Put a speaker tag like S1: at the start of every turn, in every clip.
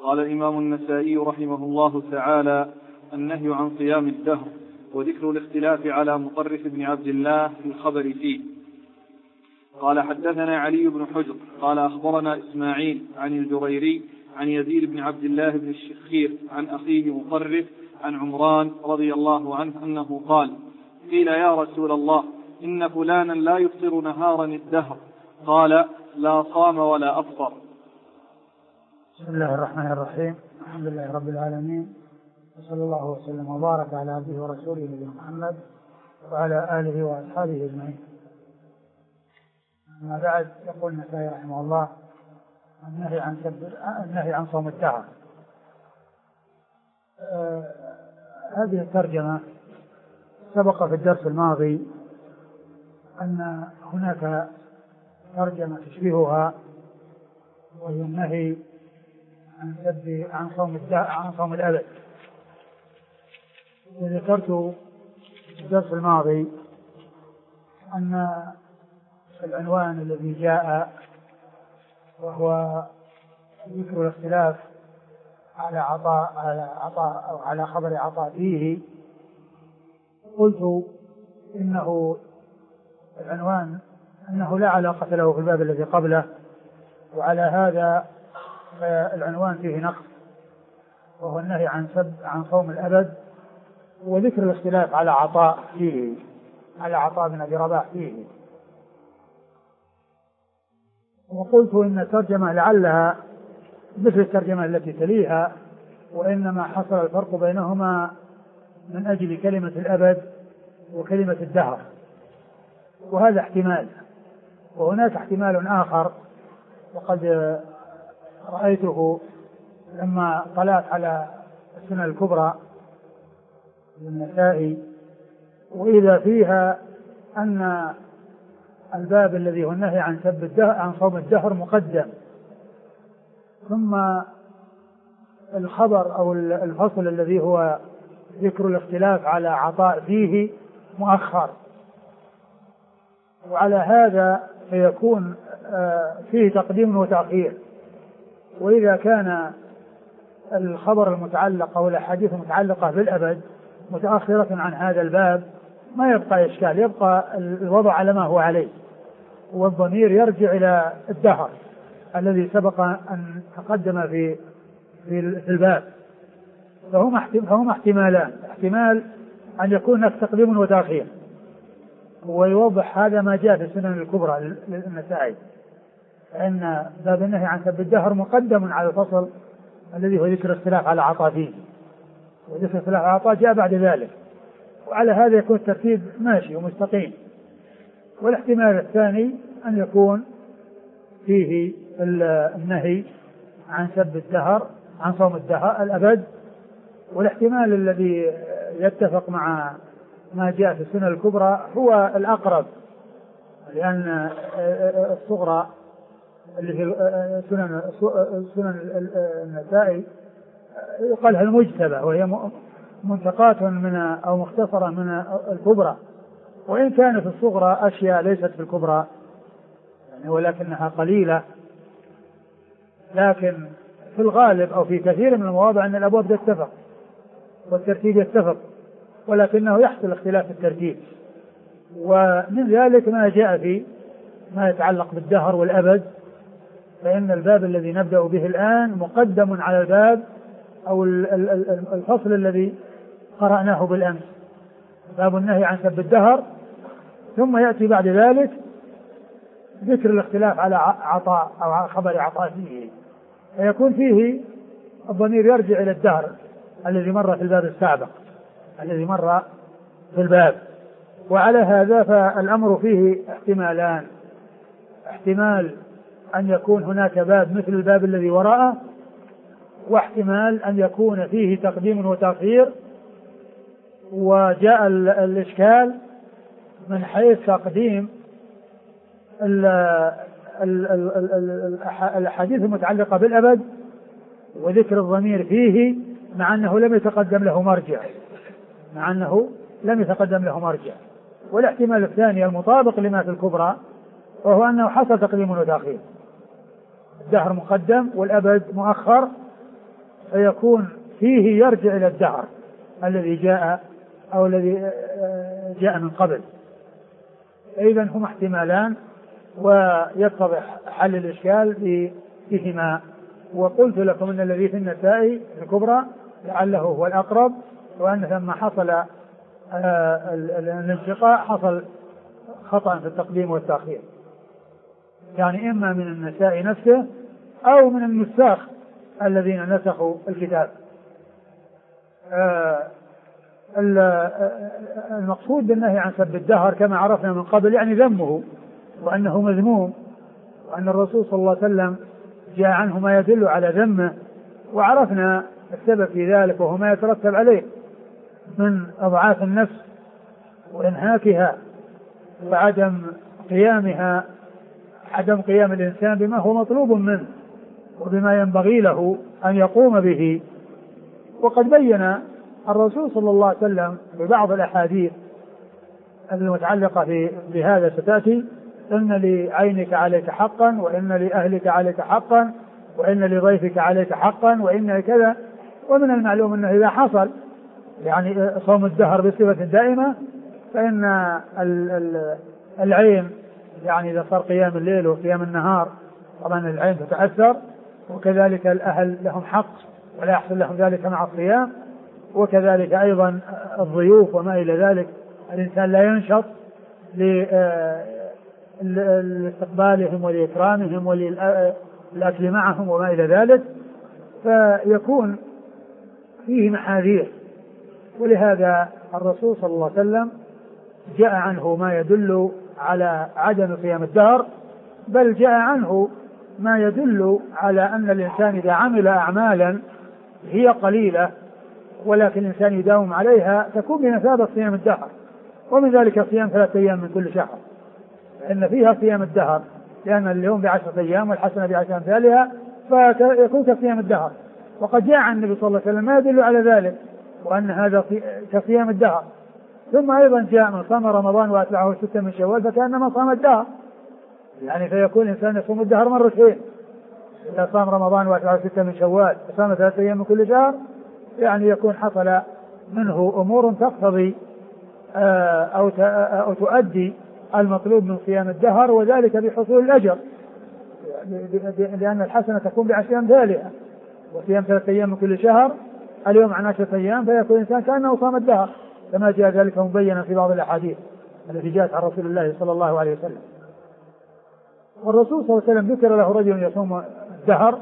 S1: قال الإمام النسائي رحمه الله تعالى: النهي عن صيام الدهر، وذكر الاختلاف على مطرف بن عبد الله في الخبر فيه. قال: حدثنا علي بن حجر قال: أخبرنا إسماعيل عن الجريري عن يزيد بن عبد الله بن الشخير عن أخيه مطرف عن عمران رضي الله عنه أنه قال: قيل يا رسول الله إن فلانا لا يفطر نهارا الدهر، قال: لا صام ولا أفطر.
S2: بسم الله الرحمن الرحيم. الحمد لله رب العالمين، وصلى الله وسلم وبارك على عبده ورسوله نبينا محمد وعلى آله وأصحابه أجمعين. أما بعد، يقول النسائي رحمه الله: النهي عن صوم الدهر. هذه الترجمة سبق في الدرس الماضي أن هناك ترجمة تشبهها، وهي النهي عن صوم الأبد. وذكرت في الدرس الماضي أن العنوان الذي جاء وهو ذكر الاختلاف على عطاء أو على خبر عطاء فيه، قلت إنه العنوان أنه لا علاقة له في الباب الذي قبله، وعلى هذا العنوان فيه نقص، وهو النهي عن صوم الأبد، وذكر الاختلاف على عطاء فيه، على عطاء بن أبي رباح فيه. وقلت إن الترجمة لعلها مثل الترجمة التي تليها، وإنما حصل الفرق بينهما من أجل كلمة الأبد وكلمة الدهر، وهذا احتمال. وهناك احتمال آخر، وقد رأيته لما طلعت على السنن الكبرى للنسائي، وإذا فيها أن الباب الذي هو النهي عن صوم الدهر مقدم، ثم الخبر أو الفصل الذي هو ذكر الاختلاف على عطاء فيه مؤخر. وعلى هذا فيكون فيه تقديم وتأخير. وإذا كان الخبر المتعلق أو الأحاديث المتعلقة بالأبد متأخرة عن هذا الباب ما يبقى إشكال، يبقى الوضع على ما هو عليه، والضمير يرجع إلى الدهر الذي سبق أن تقدم في الباب. فهما احتمالان: احتمال أن يكون هناك تقديم وتأخير، ويوضح هذا ما جاء في السنن الكبرى للنسائي، فإن باب النهي عن سب الدهر مقدم على الفصل الذي هو ذكر الاختلاف على عطاء فيه، وذكر الاختلاف على عطاء جاء بعد ذلك، وعلى هذا يكون الترتيب ماشي ومستقيم. والاحتمال الثاني أن يكون فيه النهي عن سب الدهر، عن صوم الدهر الأبد. والاحتمال الذي يتفق مع ما جاء في السنن الكبرى هو الأقرب، لأن الصغرى اللي في سنن النسائي يقال المجتبى، وهي منتقاة من أو مختصرة من الكبرى، وإن كانت الصغرى أشياء ليست في الكبرى يعني، ولكنها قليلة. لكن في الغالب أو في كثير من المواضع أن الأبواب تتفق والترتيب يتفق، ولكنه يحصل اختلاف في الترتيب. ومن ذلك ما جاء في ما يتعلق بالدهر والأبد، فإن الباب الذي نبدأ به الآن مقدم على الباب أو الفصل الذي قرأناه بالأمس، باب النهي عن سب الدهر، ثم يأتي بعد ذلك ذكر الاختلاف على عطاء أو خبر عطاء فيه، فيكون فيه الضمير يرجع إلى الدهر الذي مر في الباب السابق، الذي مر في الباب. وعلى هذا فالأمر فيه احتمالان: احتمال أن يكون هناك باب مثل الباب الذي وراءه، واحتمال أن يكون فيه تقديم وتأخير. وجاء الإشكال من حيث تقديم الأحاديث المتعلقة بالأبد وذكر الضمير فيه، مع أنه لم يتقدم له مرجع. والاحتمال الثاني المطابق لما في الكبرى، وهو أنه حصل تقديم وتأخير، الدهر مقدم والأبد مؤخر، فيكون فيه يرجع إلى الدهر الذي جاء أو الذي جاء من قبل. إذا هما احتمالان ويتضح حل الإشكال فيهما. وقلت لكم أن الذي في النسائي الكبرى لعله هو الأقرب، وأن لما حصل الانشقاق حصل خطأ في التقديم والتأخير، يعني إما من النسائي نفسه أو من النساخ الذين نسخوا الكتاب. المقصود بالنهي عن سب الدهر كما عرفنا من قبل يعني ذمه وأنه مذموم، وأن الرسول صلى الله عليه وسلم جاء عنه ما يدل على ذمه، وعرفنا السبب في ذلك وهو ما يترتب عليه من أضعاف النفس وإنهاكها وعدم قيامها، عدم قيام الإنسان بما هو مطلوب منه وبما ينبغي له أن يقوم به. وقد بين الرسول صلى الله عليه وسلم ببعض الأحاديث المتعلقة بهذا ستأتي: إن لعينك عليك حقا، وإن لأهلك عليك حقا، وإن لضيفك عليك حقا، وإن كذا. ومن المعلوم أنه إذا حصل يعني صوم الدهر بصفة دائمة فإن العين يعني إذا صار قيام الليل وقيام النهار طبعا العين تتأثر، وكذلك الأهل لهم حق ولا يحصل لهم ذلك مع الصيام، وكذلك أيضا الضيوف وما إلى ذلك الإنسان لا ينشط لاستقبالهم ولإكرامهم وللأكل معهم وما إلى ذلك، فيكون فيه محاذير. ولهذا الرسول صلى الله عليه وسلم جاء عنه ما يدل على عدم قيام الدهر، بل جاء عنه ما يدل على أن الإنسان إذا عمل أعمالا هي قليلة ولكن الإنسان يداوم عليها تكون بمثابة صيام الدهر. ومن ذلك صيام 3 أيام من كل شهر، فإن فيها صيام الدهر، لأن اليوم ب10 أيام والحسنة ب10 أمثالها، فيكون كصيام الدهر. وقد جاء عن النبي صلى الله عليه وسلم ما يدل على ذلك وأن هذا كصيام الدهر. ثم أيضا جاء من صام رمضان وأتبعه 6 من شوال فكأنما صام الدهر، يعني فيكون الإنسان يصوم الدهر مرتين. إذا صام رمضان وأتبعه 6 من شوال وصام 3 أيام من كل شهر يعني يكون حصل منه أمور تقتضي أو تؤدي المطلوب من صيام الدهر، وذلك بحصول الأجر، لأن الحسنة تكون ب10 أمثالها. وصيام 3 أيام من كل شهر اليوم عن 10 أيام فيكون الإنسان كأنه صام الدهر، كما جاء ذلك مبينا في بعض الأحاديث التي جاءت عن رسول الله صلى الله عليه وسلم. والرسول صلى الله عليه وسلم ذكر له رجل يصوم الدهر.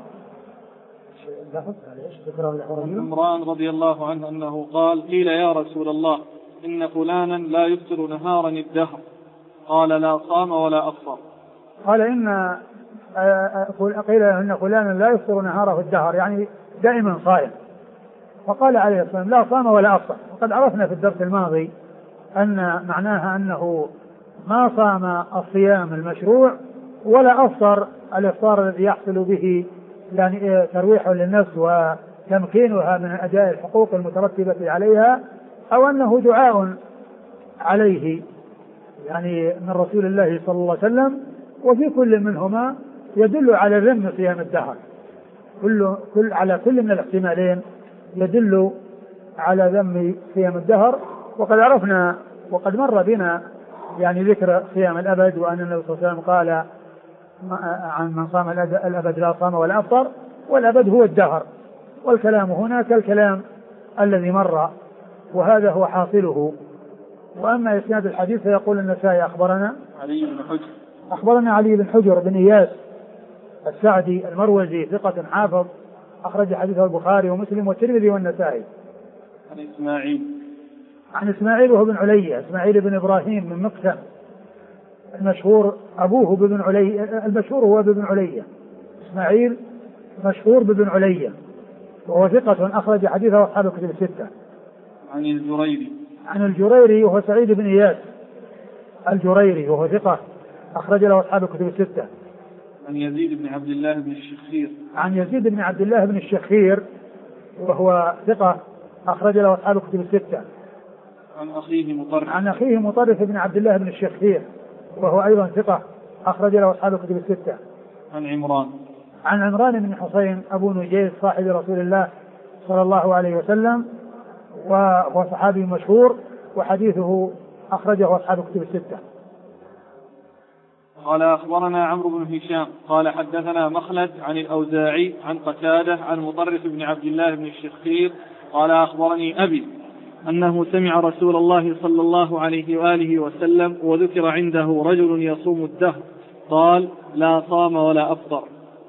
S1: عمران رضي الله عنه أنه قال: قيل يا رسول الله إن فلانا لا يفطر نهارا الدهر، قال: لا صام ولا أفطر.
S2: قال قيل إن فلانا لا يفطر نهاره الدهر يعني دائما صائم، فقال عليه الصلاة والسلام: لا صام ولا أفطر. وقد عرفنا في الدرس الماضي أن معناها أنه ما صام الصيام المشروع ولا أفطر الإفطار الذي يحصل به يعني ترويح للنفس وتمكينها من أداء الحقوق المترتبة عليها، أو أنه دعاء عليه يعني من رسول الله صلى الله عليه وسلم. وفي كل منهما يدل على ذم صيام الدهر، على كل من الاحتمالين يدل على ذم صيام الدهر. وقد عرفنا وقد مر بنا يعني ذكر صيام الأبد، وأن النبي صلى الله عليه وسلم قال عن من صام الأبد لا صام ولا أفطر، والأبد هو الدهر، والكلام هنا كالكلام الذي مر، وهذا هو حاصله. وأما إسناد الحديث فيقول النسائي أخبرنا علي بن حجر بن إياس السعدي المروزي ثقة حافظ أخرج حديثه البخاري ومسلم والترمذي والنسائي. عن إسماعيل وهو بن علية، إسماعيل بن إبراهيم من مقسم المشهور أبوه بن علية، المشهور هو بن علية، إسماعيل مشهور بن علية وهو ثقة أخرج حديثه أصحاب الكتب الستة. عن الجريري وهو سعيد بن إياس الجريري وهو ثقة أخرج له أصحاب الكتب الستة.
S1: عن يزيد بن عبد الله بن الشخير.
S2: عن يزيد بن عبد الله بن الشخير وهو ثقة أخرج له أصحاب الكتب الستة. عن أخيه مطرف بن عبد الله بن الشخير وهو أيضا ثقة أخرج له أصحاب الكتب الستة.
S1: عن عمران
S2: بن حسين أبو نجيس صاحب رسول الله صلى الله عليه وسلم، وهو صحابي مشهور، وحديثه أخرجه أصحاب الكتب الستة.
S1: قال أخبرنا عمرو بن هشام قال حدثنا مخلد عن الأوزاعي عن قتادة عن مطرف بن عبد الله بن الشخير قال أخبرني أبي أنه سمع رسول الله صلى الله عليه وآله وسلم وذكر عنده رجل يصوم الدهر قال لا صام ولا أفطر.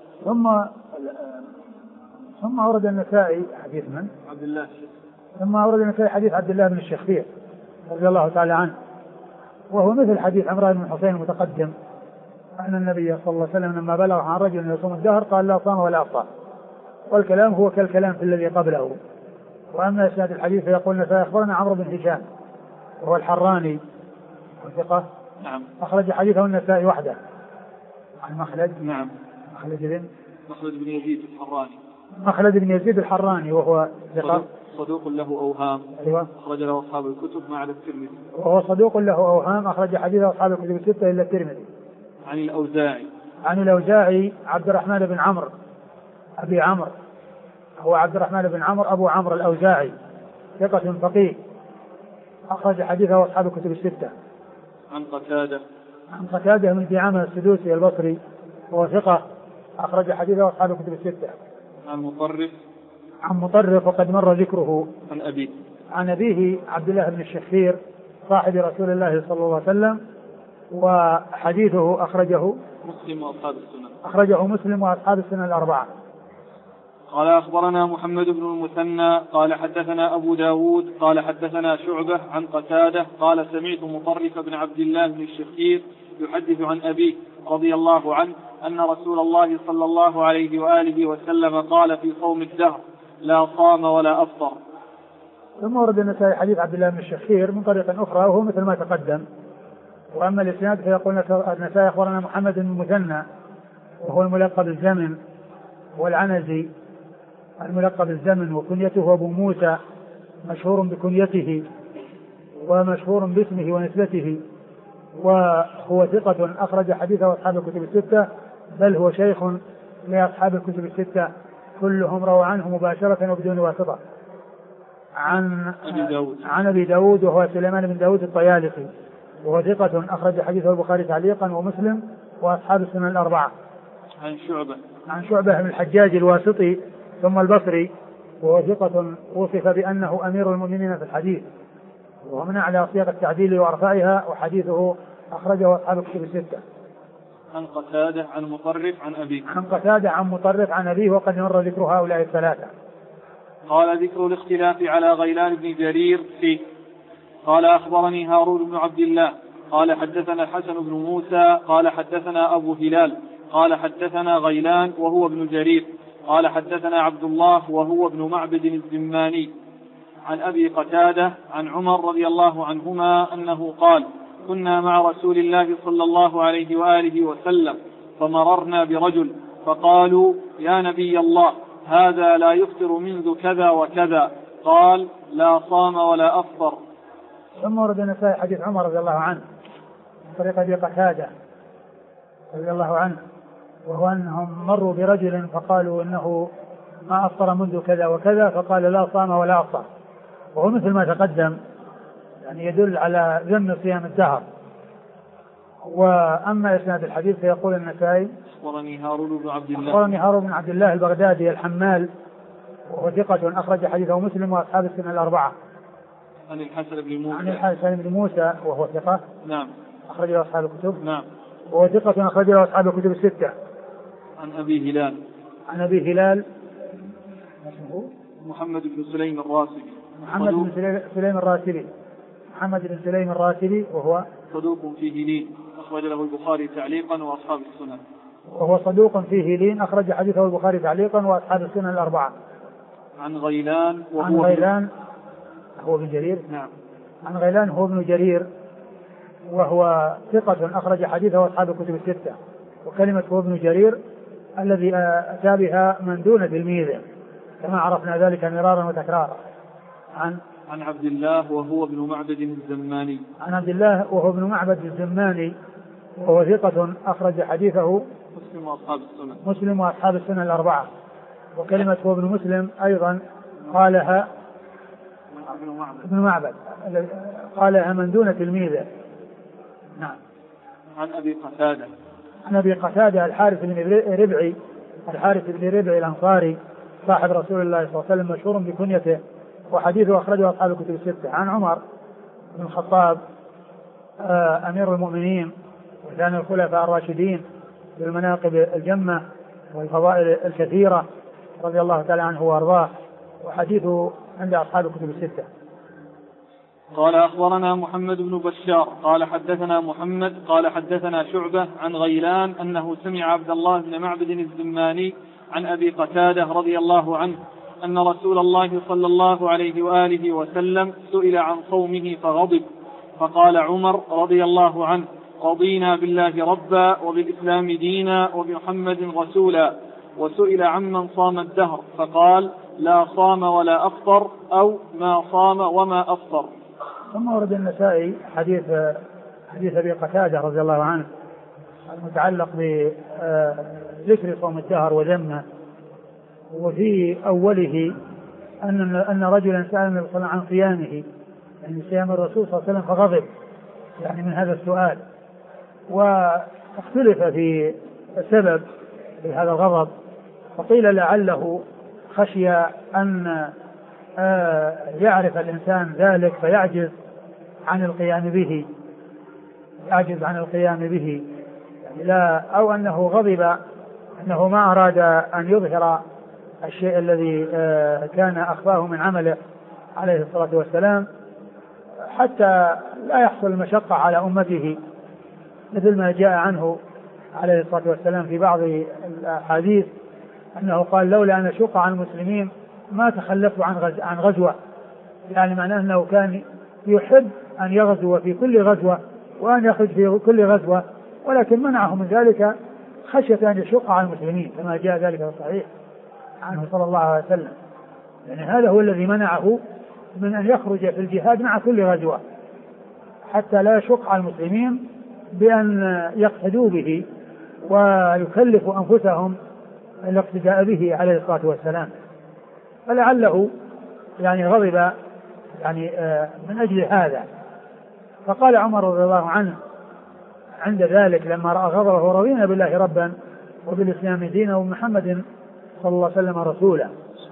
S2: ثم أورد النسائي حديث من؟
S1: عبد الله.
S2: ثم أورد النسائي حديث عبد الله بن الشخير رضي الله تعالى عنه، وهو مثل حديث عمران بن حسين المتقدم أن النبي صلى الله عليه وسلم لما بلغ عن رجل يصوم الدهر قال لا صام ولا أفطر، والكلام هو كالكلام في الذي قبله. وأما إسناد الحديث فيقول النسائي أخبرنا عمرو بن هشام وهو الحراني وثقة،
S1: نعم،
S2: أخرج حديثه النسائي وحده عن مخلد.
S1: نعم، مخلد بن يزيد الحراني.
S2: مخلد بن يزيد الحراني وهو ثقة
S1: صدوق له أوهام.
S2: أيوة.
S1: أخرج له أصحاب الكتب ما عدا الترمذي.
S2: وهو صدوق له أوهام أخرج حديثه أصحاب الكتب الستة إلا الترمذي.
S1: عن
S2: الأوزاعي عبد الرحمن بن عمرو أبي عمرو، هو عبد الرحمن بن عمرو أبو عمرو الأوزاعي، ثقة فقيه أخرج حديثه أصحاب الكتب الستة. عن قتادة من دعامة السدوسي البصري وهو ثقة أخرج حديثه أصحاب الكتب الستة. عن مطرف وقد مر ذكره. عن أبيه عبد الله بن الشخير صاحب رسول الله صلى الله عليه وسلم، وحديثه أخرجه مسلم وأصحاب السنن الأربعة.
S1: قال أخبرنا محمد بن المثنى قال حدثنا أبو داود قال حدثنا شعبة عن قتادة قال سمعت مطرف بن عبد الله بن الشخير يحدث عن أبيه رضي الله عنه أن رسول الله صلى الله عليه وآله وسلم قال في صوم الدهر لا صام ولا أفطر.
S2: ثم ورد النسائي حديث عبد الله بن الشخير من طريق أخرى وهو مثل ما تقدم. وأما الإسناد فيقول النسائي أخبرنا محمد بن المثنى وهو الملقب الزمن والعنزي الملقب الزمن، وكنيته أبو موسى، مشهور بكنيته ومشهور باسمه ونسبته، وهو ثقة أخرج حديثه أصحاب الكتب الستة، بل هو شيخ لأصحاب الكتب الستة كلهم روى عنه مباشرة وبدون واسطة. عن أبي داود وهو سليمان بن داود الطيالسي وهو ثقة أخرج حديثه البخاري تعليقا ومسلم وأصحاب السنن الأربعة. عن شعبة بن الحجاج الواسطي ثم البصري وهو ثقة وصف بأنه أمير المؤمنين في الحديث، وهو من أعلى صيغ التعديل وأرفعها، وحديثه أخرجه أصحاب الكتب الستة.
S1: عن قتادة عن مطرف عن أبيه.
S2: عن قتادة عن مطرف عن أبيه، وقد مر ذكر هؤلاء الثلاثة.
S1: قال ذكر الاختلاف على غيلان بن جرير فيه. قال أخبرني هارون بن عبد الله قال حدثنا الحسن بن موسى قال حدثنا أبو هلال قال حدثنا غيلان وهو ابن جرير قال حدثنا عبد الله وهو ابن معبد الزماني عن أبي قتادة عن عمر رضي الله عنهما أنه قال كنا مع رسول الله صلى الله عليه وآله وسلم فمررنا برجل فقالوا يا نبي الله هذا لا يفطر منذ كذا وكذا، قال لا صام ولا أفطر.
S2: ثم ورد النسائي حديث عمر رضي الله عنه من طريق أبي قتادة رضي الله عنه، وهو أنهم مروا برجل فقالوا إنه ما أفطر منذ كذا وكذا، فقال لا صام ولا أفطر، وهو مثل ما تقدم، يعني يدل على ذم صيام الدهر. وأما إسناد الحديث فيقول النسائي
S1: أخبرني هارون بن عبد الله
S2: البغدادي الحمال وهو ثقة أخرج حديثه مسلم وأصحاب السنن الأربعة.
S1: عن
S2: الحسن بن موسى وهو ثقة،
S1: نعم،
S2: أخرجه أصحاب الكتب،
S1: نعم،
S2: وهو ثقة أخرجه أصحاب الكتب الستة.
S1: عن أبي هلال محمد بن سليم الراسبي
S2: وهو
S1: صدوق فيه لين أخرج له البخاري تعليقا وأصحاب السنن.
S2: وهو صدوق فيه لين أخرج حديثه البخاري تعليقا وأصحاب السنن الأربعة.
S1: عن غيلان
S2: هو ابن جرير،
S1: نعم،
S2: عن غيلان هو ابن جرير وهو ثقة أخرج حديثه أصحاب الكتب الستة. وكلمة هو ابن جرير الذي أتى بها من دون تلميذه كما عرفنا ذلك مرارا وتكرارا.
S1: عن عبد الله وهو ابن معبد الزماني.
S2: عن عبد الله وهو ابن معبد الزماني وهو ثقة أخرج حديثه
S1: مسلم وأصحاب السنن الأربعة.
S2: وكلمة هو ابن مسلم أيضا قالها ابن معبد قالها من دون تلميذه. نعم.
S1: عن أبي قتادة.
S2: عن أبي قتادة الحارث بن ربعي الأنصاري صاحب رسول الله صلى الله عليه وسلم مشهور بكنيته وحديثه أخرجه أصحاب الكتب الستة. عن عمر بن الخطاب أمير المؤمنين وثاني الخلفاء الراشدين بالمناقب الجمة والفضائل الكثيرة رضي الله تعالى عنه وأرضاه وحديثه عند أصحاب الكتب الستة.
S1: قال أخبرنا محمد بن بشار قال حدثنا محمد قال حدثنا شعبة عن غيلان أنه سمع عبد الله بن معبد الزماني عن أبي قتادة رضي الله عنه أن رسول الله صلى الله عليه وآله وسلم سئل عن صومه فغضب فقال عمر رضي الله عنه رضينا بالله ربا وبالإسلام دينا وبمحمد رسولا وسئل عمن صام الدهر فقال لا صام ولا أفطر أو ما صام وما أفطر.
S2: ثم ورد النسائي حديث أبي قتادة رضي الله عنه المتعلق بذكر صوم الدهر وذمه وفي أوله أن رجلا سأل النبي صلى الله عليه وسلم عن صيامه يعني صيام الرسول صلى الله عليه وسلم فغضب يعني من هذا السؤال واختلف في السبب لهذا الغضب فقيل لعله خشي أن يعرف الإنسان ذلك فيعجز عن القيام به يعني لا أو أنه غضب أنه ما أراد أن يظهر الشيء الذي كان أخفاه من عمله عليه الصلاة والسلام حتى لا يحصل المشقة على أمته مثل ما جاء عنه عليه الصلاة والسلام في بعض الأحاديث أنه قال لولا أن أشق عن المسلمين ما تخلفت عن غزوة يعني معناه أنه كان يحب أن يغزو في كل غزوة وأن يخرج في كل غزوة ولكن منعه من ذلك خشية أن يشق على المسلمين كما جاء ذلك في الصحيح عنه صلى الله عليه وسلم يعني هذا هو الذي منعه من أن يخرج في الجهاد مع كل غزوة حتى لا يشق على المسلمين بأن يقتدوا به ويكلفوا أنفسهم الاقتداء به عليه الصلاة والسلام فلعله يعني غضب يعني من أجل هذا فقال عمر رضي الله عنه عند ذلك لما رأى غضبه رضينا بالله ربا وبالإسلام دينا ومحمد صلى الله عليه وسلم رسولا.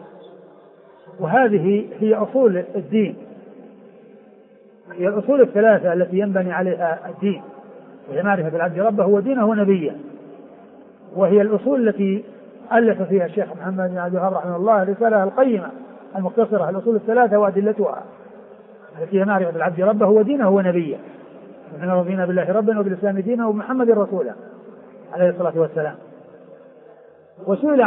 S2: وهذه هي أصول الدين هي الأصول الثلاثة التي ينبني عليها الدين وهي معرفة العبد ربه ودينه ونبيه وهي الأصول التي ألف فيها الشيخ محمد بن عبد الوهاب رحمه الله رسالة القيمة المختصرة الأصول الثلاثة وأدلتها التي هي معرفة العبد ربه ودينه ونبيه ونحن رضينا بالله ربا وبالإسلام دينا ومحمد رسولا عليه الصلاة والسلام. وسئل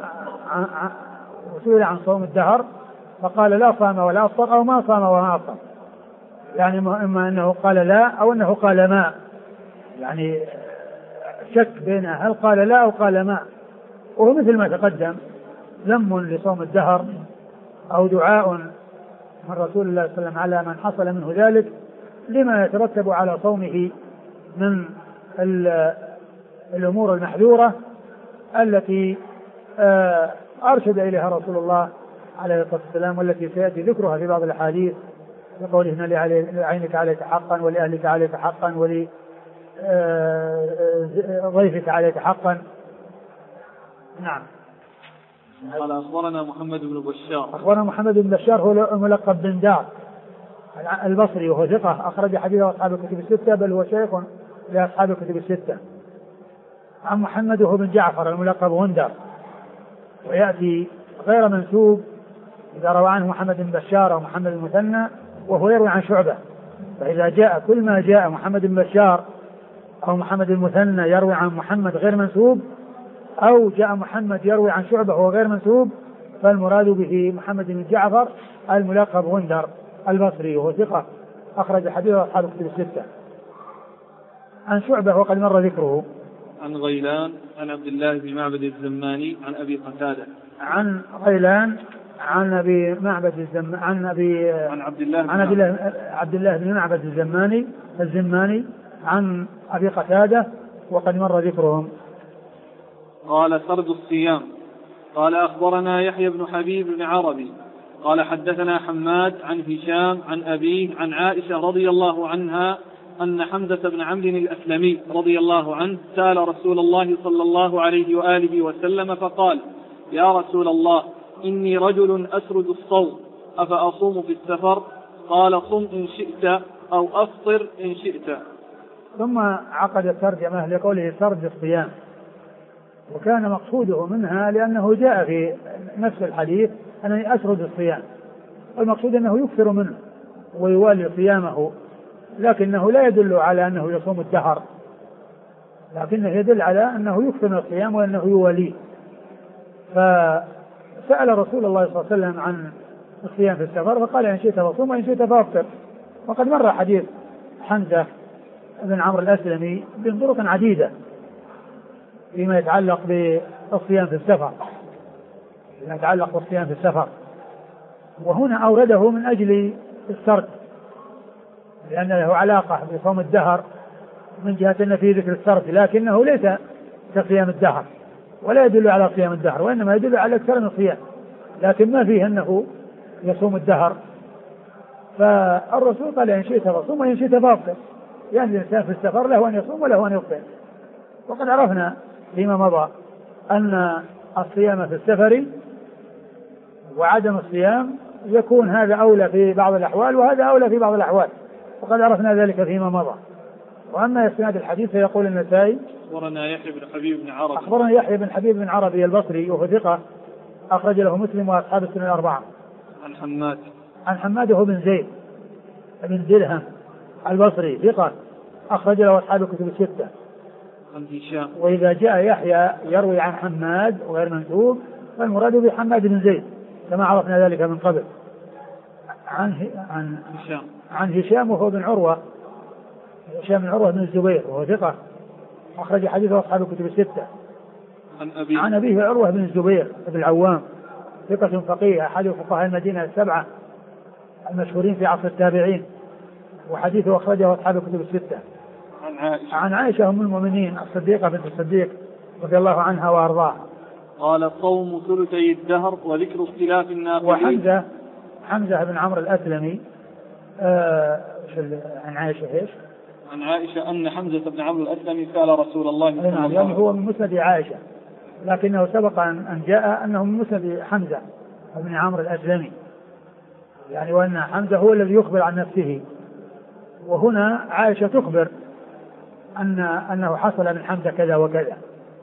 S2: عن صوم الدهر فقال لا صام ولا أفطر أو ما صام وما أفطر يعني إما أنه قال لا أو أنه قال ما يعني شك بين هل قال لا أو قال ما وهو مثل ما تقدم ذم لصوم الدهر أو دعاء من رسول الله صلى الله عليه وسلم على من حصل منه ذلك لما يترتب على صومه من الأمور المحذورة التي أرشد إليها رسول الله عليه الصلاة والسلام والتي سيأتي ذكرها في بعض الأحاديث بقوله إن لعينك عليك حقا ولأهلك عليك حقا ولضيفك عليك حقا. نعم.
S1: قال أخبرنا محمد بن بشار.
S2: أخبرنا محمد بن بشار هو الملقب بن دار البصري وهو ثقة أخرج حديثه أصحاب الكتب الستة بل هو شيخ لأصحاب الكتب الستة. عن محمد وهو بن جعفر الملقب غندر ويأتي غير منسوب إذا روى عنه محمد بن بشار أو محمد المثنى وهو يروي عن شعبة فإذا جاء كل ما جاء محمد بن بشار أو محمد المثنى يروي عن محمد غير منسوب أو جاء محمد يروي عن شعبة وهو غير منسوب فالمراد به محمد بن جعفر الملقب غندر البصري وهو ثقة أخرج حديثه أصحاب الكتب الستة. عن شعبة وقد مر ذكره.
S1: عن غيلان عن عبد الله بن معبد الزماني عن أبي قتادة.
S2: عن غيلان عن أبي معبد الزماني عن عبد الله بن معبد الزماني عن أبي قتادة وقد مر ذكرهم.
S1: قال سرد الصيام. قال أخبرنا يحيى بن حبيب بن عربي قال حدثنا حماد عن هشام عن أبيه عن عائشة رضي الله عنها أن حمزة بن عمرو الأسلمي رضي الله عنه سأل رسول الله صلى الله عليه وآله وسلم فقال: يا رسول الله إني رجل أسرد الصوم أفأصوم في السفر؟ قال: صم إن شئت أو أفطر إن شئت.
S2: ثم عقد الترجمة لقوله سرد الصيام، وكان مقصوده منها لأنه جاء في نفس الحديث أنني أسرد الصيام، والمقصود أنه يكثر منه ويوالي صيامه، لكنه لا يدل على أنه يصوم الدهر، لكنه يدل على أنه يكثر من الصيام وأنه يواليه. فسأل رسول الله صلى الله عليه وسلم عن الصيام في السفر فقال: إن شئت فصوم وإن شئت فأفطر. وقد مر حديث حمزة بن عمرو الأسلمي بطرق عديدة فيما يتعلق بالصيام في السفر، وهنا أورده من أجل السرد، لأن له علاقة بصوم الدهر من جهة أن فيه ذكر السرد، لكنه ليس كصيام الدهر ولا يدل على صيام الدهر، وإنما يدل على أكثر من الصيام، لكن ما فيه أنه يصوم الدهر. فالرسول قال: إن شئت فصوم وإن شئت فأفطر، يعني الإنسان في السفر له أن يصوم وله أن يفطر. وقد عرفنا فيما مضى أن الصيام في السفر وعدم الصيام يكون هذا أولى في بعض الأحوال وهذا أولى في بعض الأحوال، وقد عرفنا ذلك فيما مضى. وأما إسناد الحديث فيقول النسائي:
S1: أخبرنا يحيى بن حبيب بن عربي البصري وهو ثقة أخرج له مسلم وأصحاب السنن الأربعة. عن حماد بن زيد بن درهم البصري ثقة أخرج له أصحاب الكتب الستة. وإذا جاء يحيى يروي عن حماد وغير منسوب فالمراد بحماد بن زيد كما عرفنا ذلك من قبل. عن هشام وهو بن عروة، هشام بن عروة بن الزبير وهو ثقة أخرج حديثه أصحاب الكتب الستة. عن أبيه عروة بن الزبير بن العوام ثقة فقيه أحد فقهاء المدينة السبعة المشهورين في عصر التابعين، وحديثه أخرجه أصحاب الكتب الستة. عن عائشة أم المؤمنين الصديقة بنت الصديق رضي الله عنها وأرضاها قال: صوم ثلثي الدهر وذكر اختلاف الناقلين.
S2: وحمزة بن عمرو الأسلمي عن عائشة إيش؟
S1: عن عائشة أن حمزة بن عمرو الأسلمي سأل رسول الله صلى الله عليه وسلم.
S2: يعني هو من مسند عائشة، لكنه سبق أن جاء أنه من مسند حمزة بن عمرو الأسلمي، يعني وأن حمزة هو الذي يخبر عن نفسه، وهنا عائشة تخبر أنه حصل من حمزة كذا وكذا.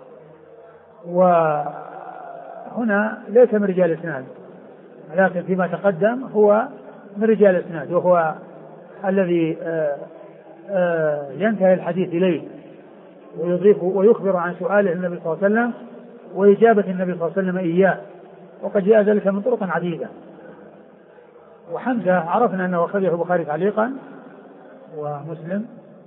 S2: وهنا ليس من رجال الإسناد، لكن فيما تقدم هو من رجال الإسناد، وهو الذي ينتهي الحديث إليه ويضيف ويخبر عن سؤاله النبي صلى الله عليه وسلم وإجابة النبي صلى الله عليه وسلم إياه، وقد جاء ذلك من طرق عديدة. وحمزة عرفنا أنه أخرجه البخاري تعليقا ومسلم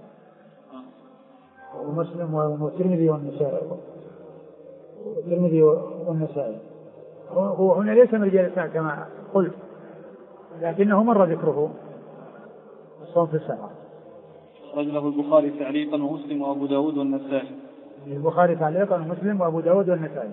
S2: والترمذي والنسائي. هو هنا ليس من رجال الإسناد كما قلت، لكنه مر ذكره الصوم في السفر.
S1: أخرجه البخاري تعليقا ومسلم وأبو داود والنسائي.
S2: البخاري تعليقا ومسلم وأبو داود والنسائي.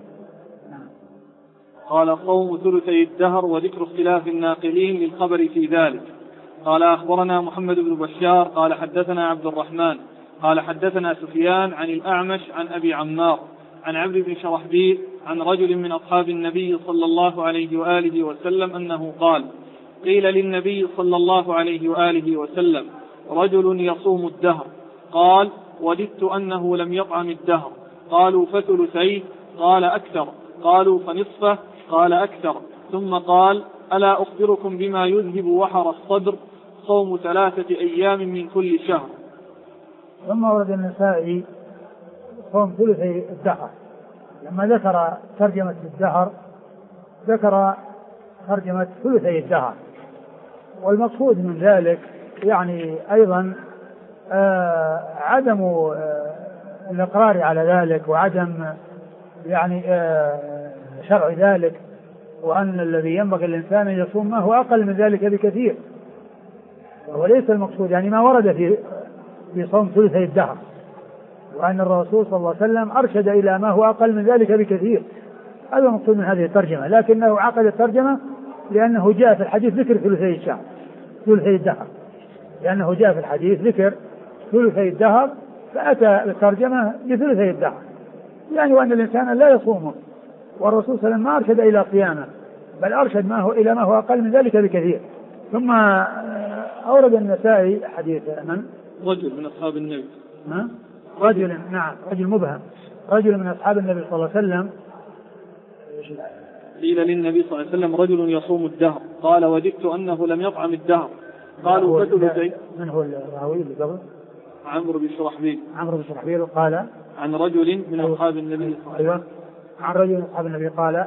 S1: قال: صوم ثلثي الدهر وذكر اختلاف الناقلين للخبر في ذلك. قال: أخبرنا محمد بن بشار قال حدثنا عبد الرحمن قال حدثنا سفيان عن الأعمش عن أبي عمار عن عبد بن شرحبيل عن رجل من أصحاب النبي صلى الله عليه وآله وسلم أنه قال: قيل للنبي صلى الله عليه وآله وسلم: رجل يصوم الدهر. قال: وددت أنه لم يطعم الدهر. قالوا: فثلثيه؟ قال: أكثر. قالوا: فنصفه؟ قال: أكثر. ثم قال: ألا أخبركم بما يذهب وحر الصدر؟ صوم 3 أيام من كل شهر.
S2: ثم ورد النسائي صوم ثلثي الدهر، لما ذكر ترجمة الدهر ذكر ترجمة ثلثي الدهر، والمقصود من ذلك يعني أيضا عدم الإقرار على ذلك، وعدم يعني شرع ذلك، وأن الذي ينبغي الإنسان أن يصوم ما هو أقل من ذلك بكثير، وليس المقصود يعني ما ورد في صوم ثلثي الدهر، وأن الرسول صلى الله عليه وسلم أرشد إلى ما هو أقل من ذلك بكثير. هذا المقصود من هذه الترجمة، لكنه عقد الترجمة لأنه جاء في الحديث ذكر ثلثي الشهر، ثلثي الدهر، لأنه جاء في الحديث ذكر ثلثي الدهر فأتى الترجمة بثلثي الدهر، يعني وأن الإنسان لا يصومه، والرسول صلى الله عليه وسلم ما أرشد إلى صيامه بل أرشد إلى ما هو أقل من ذلك بكثير. ثم أورد النسائي حديث من؟
S1: رجل من أصحاب النبي.
S2: رجل، نعم، رجل مبهم، رجل من أصحاب النبي صلى الله عليه وسلم.
S1: قيل للنبي صلى الله عليه وسلم رجل يصوم الدهر قال وددت أنه لم يطعم الدهر. قالوا فتلثي.
S2: من هو الراوي اللي قبل؟
S1: عمرو بن شرحبيل.
S2: عمرو بن شرحبيل قال
S1: عن رجل من أصحاب النبي.
S2: أيوة، عن رجل من أصحاب النبي قال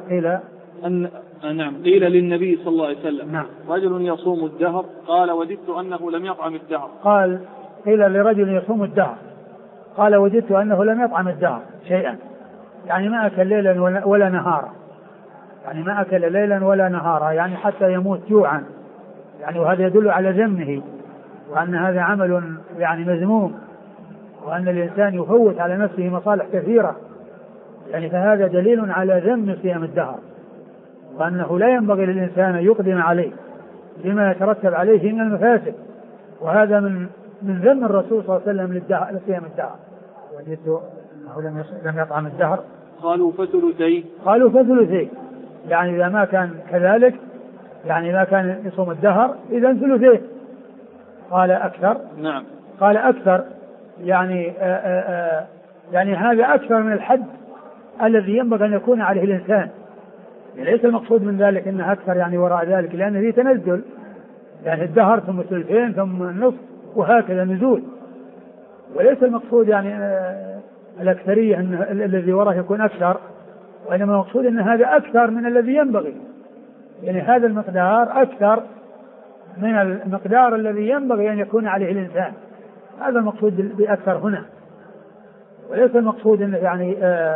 S1: قيل للنبي صلى الله عليه وسلم
S2: نعم.
S1: رجل يصوم الدهر قال وددت أنه لم يطعم الدهر.
S2: قال قيل لرجل يصوم الدهر قال وددت أنه لم يطعم الدهر شيئا، يعني ما أكل ليلا ولا نهارا، يعني ما أكل ليلا ولا نهارا، يعني حتى يموت جوعا، يعني وهذا يدل على ذمه وأن هذا عمل يعني مذموم، وأن الإنسان يفوت على نفسه مصالح كثيرة، يعني فهذا دليل على ذم صيام الدهر، وأنه لا ينبغي للإنسان أن يقدم عليه بما يترتب عليه من المفاسد، وهذا من ذم الرسول صلى الله عليه وسلم لصيام الدهر. وجدت أنه لم يطعم الدهر.
S1: قالوا
S2: فثلثي، يعني إذا ما كان كذلك، يعني ما كان يصوم الدهر إذا ثلثيه. قال أكثر.
S1: نعم.
S2: قال أكثر، يعني يعني هذا أكثر من الحد الذي ينبغي أن يكون عليه الإنسان، يعني ليس المقصود من ذلك أنه أكثر يعني وراء ذلك، لأن فيه تنزل، يعني الدهر ثم ثلثين ثم النصف وهكذا نزول، وليس المقصود يعني الأكثرية أن الذي وراءه يكون أكثر، وإنما المقصود أن هذا أكثر من الذي ينبغي، يعني هذا المقدار أكثر من المقدار الذي ينبغي أن يكون عليه الإنسان، هذا المقصود بأكثر هنا، وليس المقصود أن يعني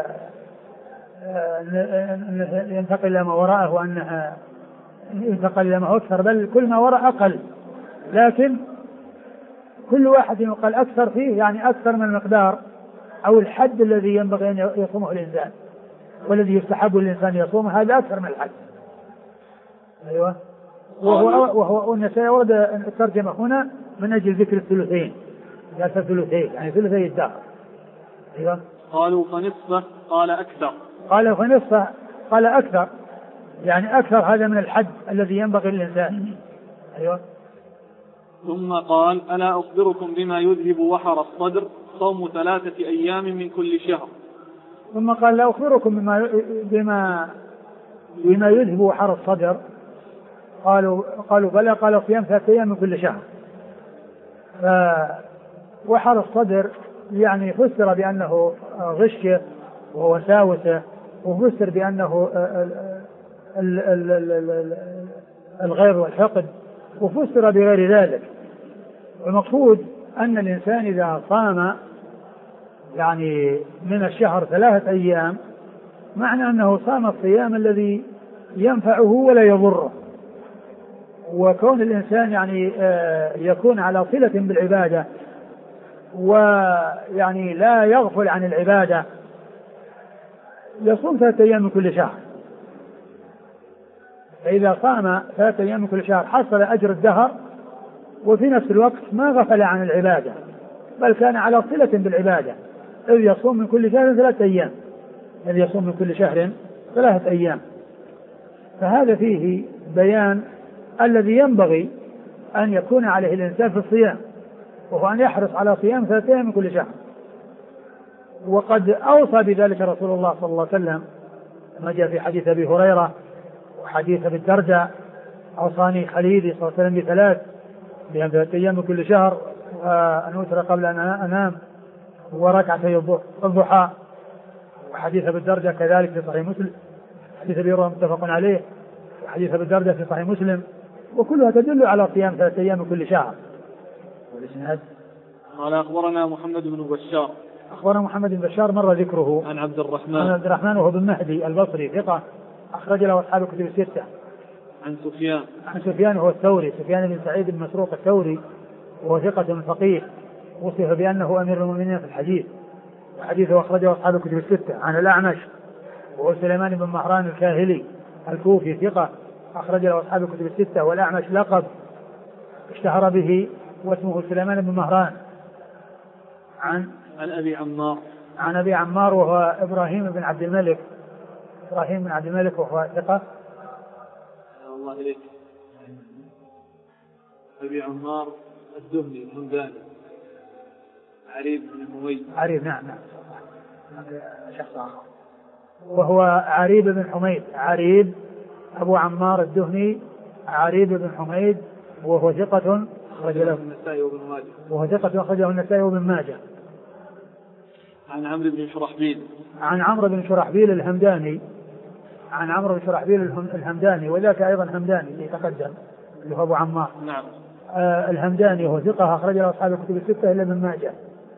S2: ينتقل إلى ما وراءه وأنها ينتقل إلى ما هو أكثر، بل كل ما وراء أقل، لكن كل واحد يقال أكثر فيه يعني أكثر من المقدار أو الحد الذي ينبغي أن يصومه الإنسان، والذي يستحب الإنسان يصومه هذا أكثر من الحد. أيوة. وهو النسائي ورد الترجمة هنا من أجل ذكر الثلثين، قال ثلثين يعني ثلثي الدهر. أيوة.
S1: قالوا فنصفه قال أكثر.
S2: قال فنصفه قال أكثر، يعني أكثر هذا من الحد الذي ينبغي للإنسان. أيوة.
S1: ثم قال ألا أخبركم بما يذهب وحر الصدر صوم 3 أيام من كل شهر.
S2: ثم قال لا أخبركم بما يذهب وحر الصدر. قالوا بلى، قال صيام 3 أيام من كل شهر. وحر الصدر يعني فسر بأنه غشه ووساوسه، وفسر بأنه الغيظ والحقد، وفسر بغير ذلك. المقصود أن الإنسان إذا صام يعني من الشهر 3 أيام معنى أنه صام الصيام الذي ينفعه ولا يضره، وكون الإنسان يعني يكون على صلة بالعبادة ويعني لا يغفل عن العبادة، يصوم 3 أيام من كل شهر. فإذا صام 3 أيام من كل شهر حصل أجر الدهر، وفي نفس الوقت ما غفل عن العبادة بل كان على صلة بالعبادة، إذ يصوم من كل شهر 3 أيام، إذ يصوم من كل شهر 3 أيام. فهذا فيه بيان الذي ينبغي أن يكون عليه الإنسان في الصيام، وهو أن يحرص على صيام 3 أيام من كل شهر. وقد أوصى بذلك رسول الله صلى الله عليه وسلم كما جاء في حديث أبي هريرة وحديث أبي الدرداء: أوصاني خليلي صلى الله عليه وسلم ب3 3 أيام من كل شهر، وأن أوتر قبل أن أنام، وركعتي الضحى. وحديث أبي الدرداء كذلك في صحيح مسلم، حديث أبي هريرة متفق عليه، وحديث أبي الدرداء في صحيح مسلم، وكلها تدل على صيام 3 أيام من كل شهر.
S1: قال أخبرنا محمد بن بشار.
S2: أخبرنا محمد بن بشار مر ذكره.
S1: عن عبد الرحمن
S2: وهو بن مهدي البصري ثقة أخرج له أصحاب الكتب الستة.
S1: عن
S2: سفيان وهو الثوري، سفيان بن سعيد بن مسروق الثوري، وهو ثقة فقيه، وصف بأنه أمير المؤمنين في الحديث، وحديثه أخرجه أصحاب الكتب الستة. عن الأعمش وهو سليمان بن مهران الكاهلي الكوفي ثقة أخرج له أصحاب الكتب الستة. والأعمش لقب اشتهر به واسمه سليمان بن مهران. عن أبي عمار وهو إبراهيم بن عبد الملك وهو ثقة.
S1: الله إليك. أبي عمار الدهني الهمداني عريب بن حميد.
S2: نعم شخص آخر وهو عريب بن حميد. أبو عمار الدهني عريب بن حميد وهو ثقة أخرجه النسائي وابن ماجه.
S1: عن عمرو بن شرحبيل الهمداني وذاك أيضا همداني اللي تقدم اللي هو أبو عمار. نعم.
S2: الهمداني هو ثقة أخرج له أصحاب الكتب الستة إلا ابن ماجه.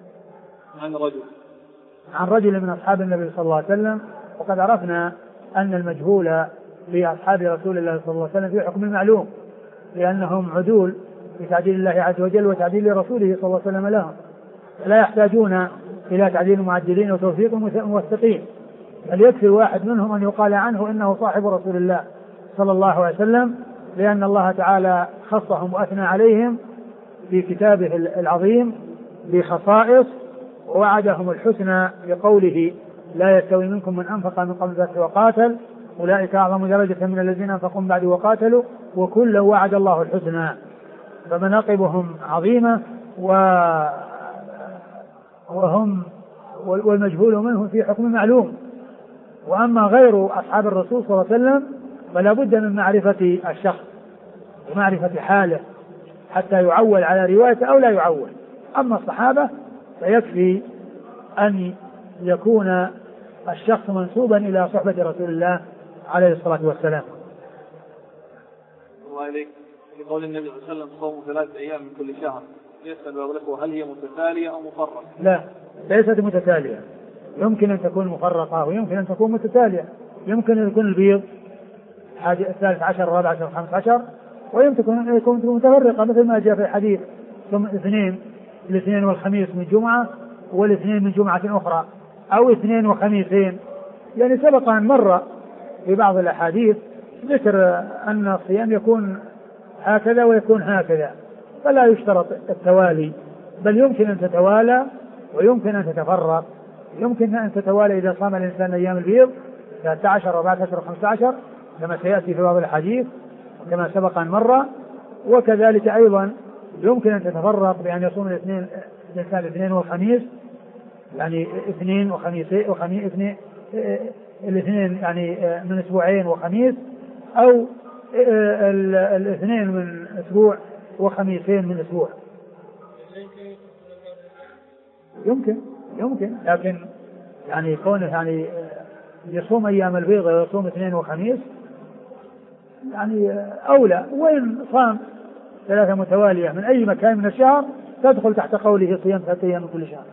S2: عن رجل من أصحاب النبي صلى الله عليه وسلم. وقد عرفنا أن المجهول لأصحاب رسول الله صلى الله عليه وسلم في حكم المعلوم لأنهم عدول في تعديل الله عز وجل وتعديل رسوله صلى الله عليه وسلم لهم، لا يحتاجون إلى تعديل المعدلين وتوثيق الموثقين، بل يكفي واحد منهم أن يقال عنه إنه صاحب رسول الله صلى الله عليه وسلم، لأن الله تعالى خصهم وأثنى عليهم في كتابه العظيم بخصائص ووعدهم الحسنى بقوله لا يستوي منكم من أنفق من قبل الفتح وقاتل أولئك أعظم درجة من الذين أنفقوا من بعد وقاتلوا وكلا وعد الله الحسنى. فمناقبهم عظيمة وهم والمجهول منهم في حكم معلوم. وأما غير أصحاب الرسول صلى الله عليه وسلم فلا بد من معرفة الشخص ومعرفة حاله حتى يعول على روايته أو لا يعول. أما الصحابة فيكفي أن يكون الشخص منسوبا إلى صحبة رسول الله عليه الصلاة والسلام.
S1: الله عليك. في قول النبي صلى الله عليه وسلم صوم 3 أيام من كل شهر، يسأل ويغلقه هل هي متتالية أو مفرقة؟
S2: لا، ليست متتالية، يمكن أن تكون مفرقة ويمكن أن تكون متتالية. يمكن أن يكون البيض 13 14 15 ويمكن أن يكون متفرقة مثل ما جاء في الحديث ثم الاثنين والخميس من جمعة والاثنين من جمعة أخرى أو اثنين وخميسين. يعني سبق أن مر في بعض الأحاديث ذكر أن الصيام يكون هكذا ويكون هكذا، فلا يشترط التوالي، بل يمكن أن تتوالى ويمكن أن تتفرق. يمكن أن تتوالى إذا صام الإنسان أيام البيض 13 و14 و15 كما سيأتي في بعض الحديث كما سبق أن مر، وكذلك أيضا يمكن أن تتفرق بأن يصوم الإنسان الاثنين والخميس، يعني اثنين الاثنين يعني من أسبوعين وخميس، أو الاثنين من أسبوع وخميسين من أسبوع. يمكن لكن يعني كونه يعني يصوم أيام البيض ويصوم اثنين وخميس يعني أولى. وإن صام 3 متوالية من أي مكان من الشهر تدخل تحت قوله صيام 3 أيام من كل شهر.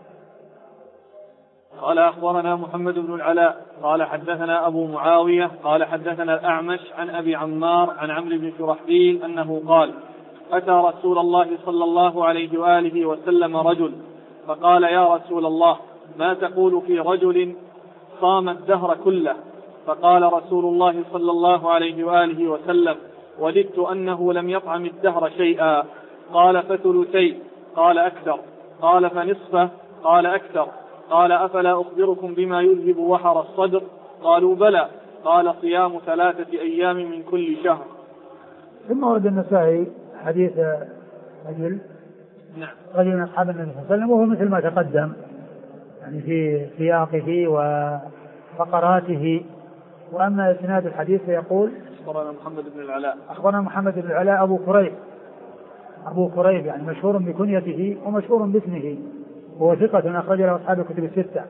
S1: قال أخبرنا محمد بن العلاء قال حدثنا أبو معاوية قال حدثنا الأعمش عن أبي عمار عن عمرو بن شرحبيل أنه قال أتى رسول الله صلى الله عليه وآله وسلم رجل فقال يا رسول الله ما تقول في رجل صام الدهر كله؟ فقال رسول الله صلى الله عليه وآله وسلم وددت أنه لم يطعم الدهر شيئا. قال فثلثي؟ قال أكثر. قال فنصفه؟ قال أكثر. قال أفلا أخبركم بما يذهب وحر الصدر؟ قالوا بلى. قال صيام 3 أيام من كل شهر.
S2: ثم ورد النسائي حديث رجل من أصحاب النبي صلى الله عليه وسلم وهو مثل ما تقدم يعني في سياقه وفقراته. وأما إسناد الحديث فيقول
S1: أخبرنا
S2: محمد بن العلاء أبو كريب يعني مشهور بكنيته ومشهور باسمه، وهو ثقة أخرج له أصحاب الكتب الستة.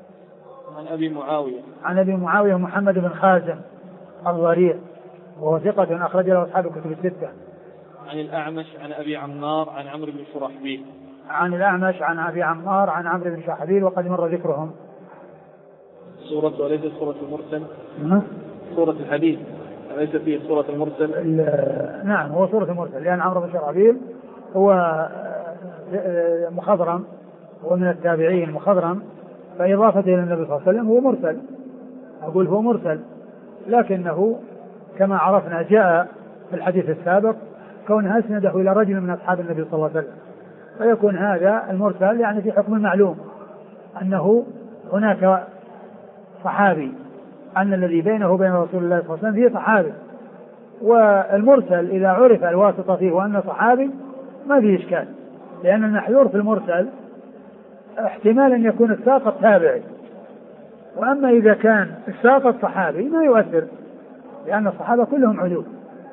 S2: عن أبي معاوية محمد بن خازم الضرير وهو ثقة أخرج له أصحاب الكتب الستة.
S1: عن الأعمش عن أبي عمار عن عمرو بن شرحبيل.
S2: عن الأعمش عن أبي عمار عن عمرو بن شرحبيل وقد مر ذكرهم.
S1: صورة وليس صورة المرسل. صورة الحديث ليس فيه صورة المرسل.
S2: نعم هو صورة المرسل لأن عمرو بن شرحبيل هو مخضرم ومن التابعين مخضرم، فإضافته إلى النبي صلى الله عليه وسلم هو مرسل. أقول هو مرسل لكنه كما عرفنا جاء في الحديث السابق كونها أسنده إلى رجل من أصحاب النبي صلى الله عليه وسلم، فيكون هذا المرسل يعني في حكم المعلوم أنه هناك صحابي، أن الذي بينه وبين رسول الله صلى الله عليه وسلم فيه صحابي، والمرسل إذا عرف الواسطة فيه وأن صحابي ما فيه إشكال، لأن المحذور في المرسل احتمال أن يكون الساقط تابعي، وأما إذا كان الساقط صحابي ما يؤثر لأن الصحابة كلهم عدول.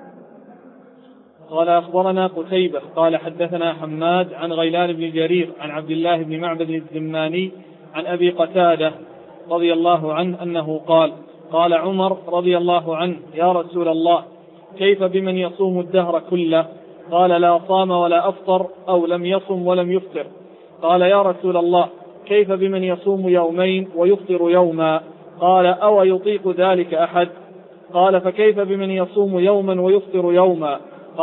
S1: قال أخبرنا قتيبة قال حدثنا حماد عن غيلان بن جرير عن عبد الله بن معبد الزماني عن أبي قتادة رضي الله عنه أنه قال قال عمر رضي الله عنه يا رسول الله كيف بمن يصوم الدهر كله؟ قال لا صام ولا أفطر أو لم يصم ولم يفطر. قال يا رسول الله كيف بمن يصوم يومين ويفطر يوما؟ قال أو يطيق ذلك أحد؟ قال فكيف بمن يصوم يوما ويفطر يوما؟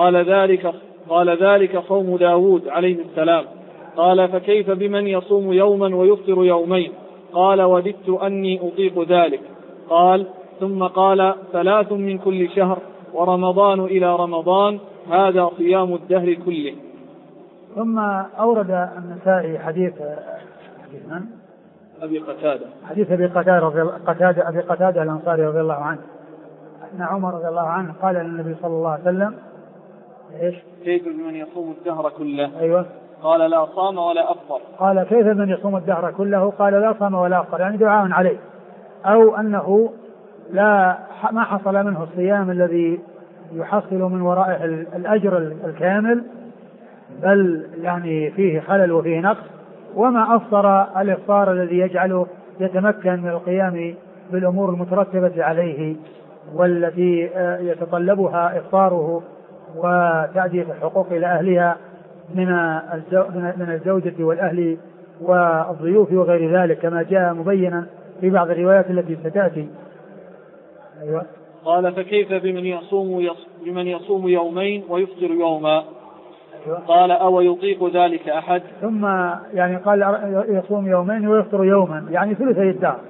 S1: قال ذلك صوم داود عليه السلام. قال فكيف بمن يصوم يوما ويفطر يومين؟ قال وددت أني أطيق ذلك. قال ثم قال 3 من كل شهر ورمضان إلى رمضان هذا صيام الدهر كله.
S2: ثم أورد النسائي حديث من؟
S1: أبي قتادة،
S2: حديث أبي قتادة الأنصاري رضي الله عنه أن عمر رضي الله عنه قال للنبي صلى الله عليه وسلم إيش؟
S1: كيف بمن يصوم الدهر كله؟
S2: أيوة.
S1: قال لا صام ولا أفطر.
S2: قال كيف بمن يصوم الدهر كله؟ قال لا صام ولا أفطر، يعني دعاء عليه، أو أنه ما حصل منه الصيام الذي يحصل من ورائه الأجر الكامل، بل يعني فيه خلل وفيه نقص، وما أفطر الإفطار الذي يجعله يتمكن من القيام بالأمور المترتبة عليه والتي يتطلبها إفطاره وتأدية الحقوق إلى أهلها من الزوجة والأهل والضيوف وغير ذلك، كما جاء مبينا في بعض الروايات التي ستأتي. أيوة.
S1: قال فكيف بمن يصوم يومين ويفطر يوما؟ أيوة. قال أو يطيق ذلك أحد؟
S2: ثم يعني قال يصوم يومين ويفطر يوما، يعني ثلثي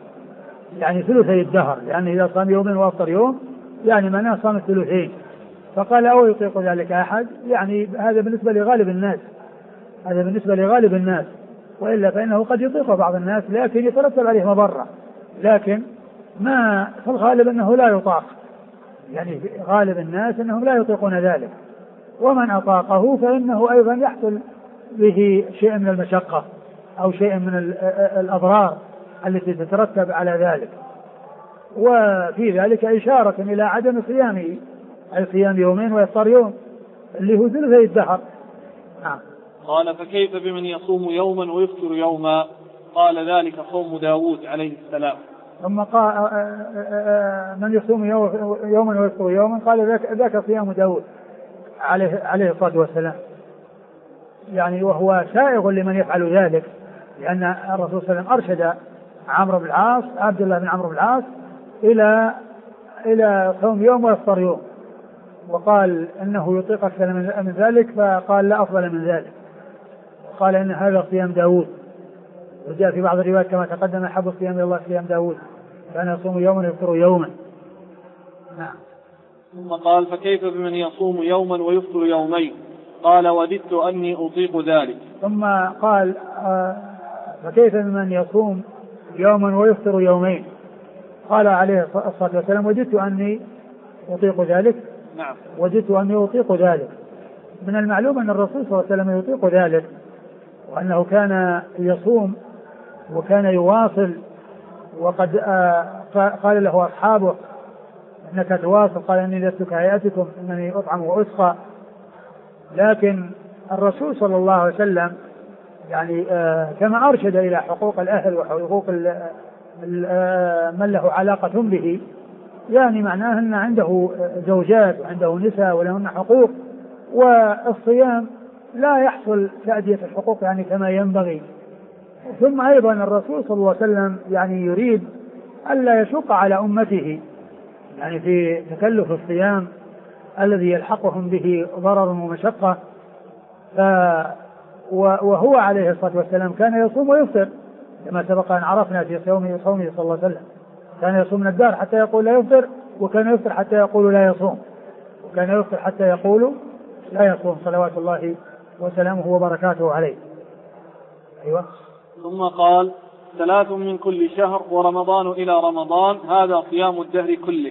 S2: الدهر، يعني إذا صام يومين وأفطر يوم يعني معناه صام الثلثين. فقال أو يطيق ذلك أحد، يعني هذا بالنسبة لغالب الناس، وإلا فإنه قد يطيق بعض الناس لكن يترتب عليه مضرة، لكن ما في الغالب أنه لا يطاق، يعني غالب الناس أنهم لا يطيقون ذلك، ومن أطاقه فإنه أيضا يحصل به شيء من المشقة أو شيء من الأضرار التي تترتب على ذلك، وفي ذلك إشارة إلى عدم صيامه، أي صيام يومين ويفطر يوم اللي هو ثلثي الدهر.
S1: قال فكيف بمن يصوم يوما ويفطر يوما؟ قال ذلك صوم داود عليه السلام.
S2: ثم قال من يصوم يوما ويفطر يوما قال ذاك صيام داود عليه الصلاة والسلام، يعني وهو سائغ لمن يفعل ذلك، لأن الرسول صلى الله عليه وسلم أرشد عبد الله بن عمرو بن العاص إلى صوم يوم ويفطر يوم، وقال إنه يطيق أكثر من ذلك، فقال لا أفضل من ذلك، قال إن هذا صيام داود. وجاء في بعض الروايات كما تقدم أحب الصيام إلى الله صيام داود كان يصوم يوما ويفطر يوما.
S1: نعم. ثم قال فكيف بمن يصوم يوما ويفطر يومين؟ قال وددت أني أطيق ذلك.
S2: ثم قال فكيف بمن يصوم يوما ويفطر يومين؟ قال عليه الصلاة والسلام وددت أني أطيق ذلك.
S1: نعم.
S2: وددت أني أطيق ذلك. من المعلوم أن الرسول صلى الله عليه وسلم يطيق ذلك، وأنه كان يصوم وكان يواصل، وقد قال له أصحابه إنك تواصل، قال إني لست كهيئتكم إنني أطعم وأسقى، لكن الرسول صلى الله عليه وسلم يعني كما أرشد إلى حقوق الأهل وحقوق من له علاقة به، يعني معناه أن عنده زوجات وعنده نساء ولهن حقوق، والصيام لا يحصل تأدية الحقوق يعني كما ينبغي. ثم أيضا الرسول صلى الله عليه وسلم يعني يريد ألا يشق على أمته يعني في تكلف الصيام الذي يلحقهم به ضرر ومشقة، وهو عليه الصلاة والسلام كان يصوم ويفطر كما سبق أن عرفنا في صومه صلى الله عليه وسلم، كان يصوم من الدهر حتى يقول لا يفطر وكان يفطر حتى يقول لا يصوم، وكان يفطر حتى يقول لا يصوم صلوات الله وسلامه وبركاته عليه. أيوة.
S1: ثم قال: 3 من كل شهر ورمضان إلى رمضان، هذا صيام الدهر كله.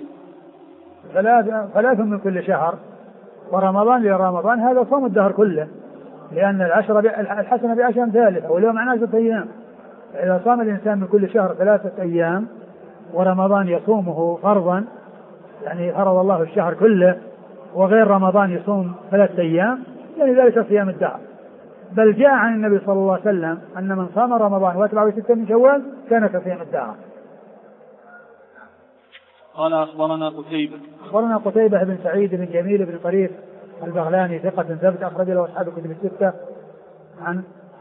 S2: 3 من كل شهر ورمضان إلى رمضان، هذا صوم الدهر كله، لأن الحسنة بعشر أمثالها ولو معناه 6 أيام. إذا صام الإنسان من كل شهر 3 أيام ورمضان يصومه فرضا، يعني فرض الله الشهر كله، وغير رمضان يصوم 3 أيام، يعني ذلك صيام الدهر. بل جاء عن النبي صلى الله عليه وسلم أن من صام رمضان واتبعه 6 من شوال كان كصيام الدهر.
S1: قال: أخبرنا
S2: قتيبة بن سعيد بن جميل بن طريف البغلاني ثقة ثبت أخرج له أصحاب الكتب الستة. عن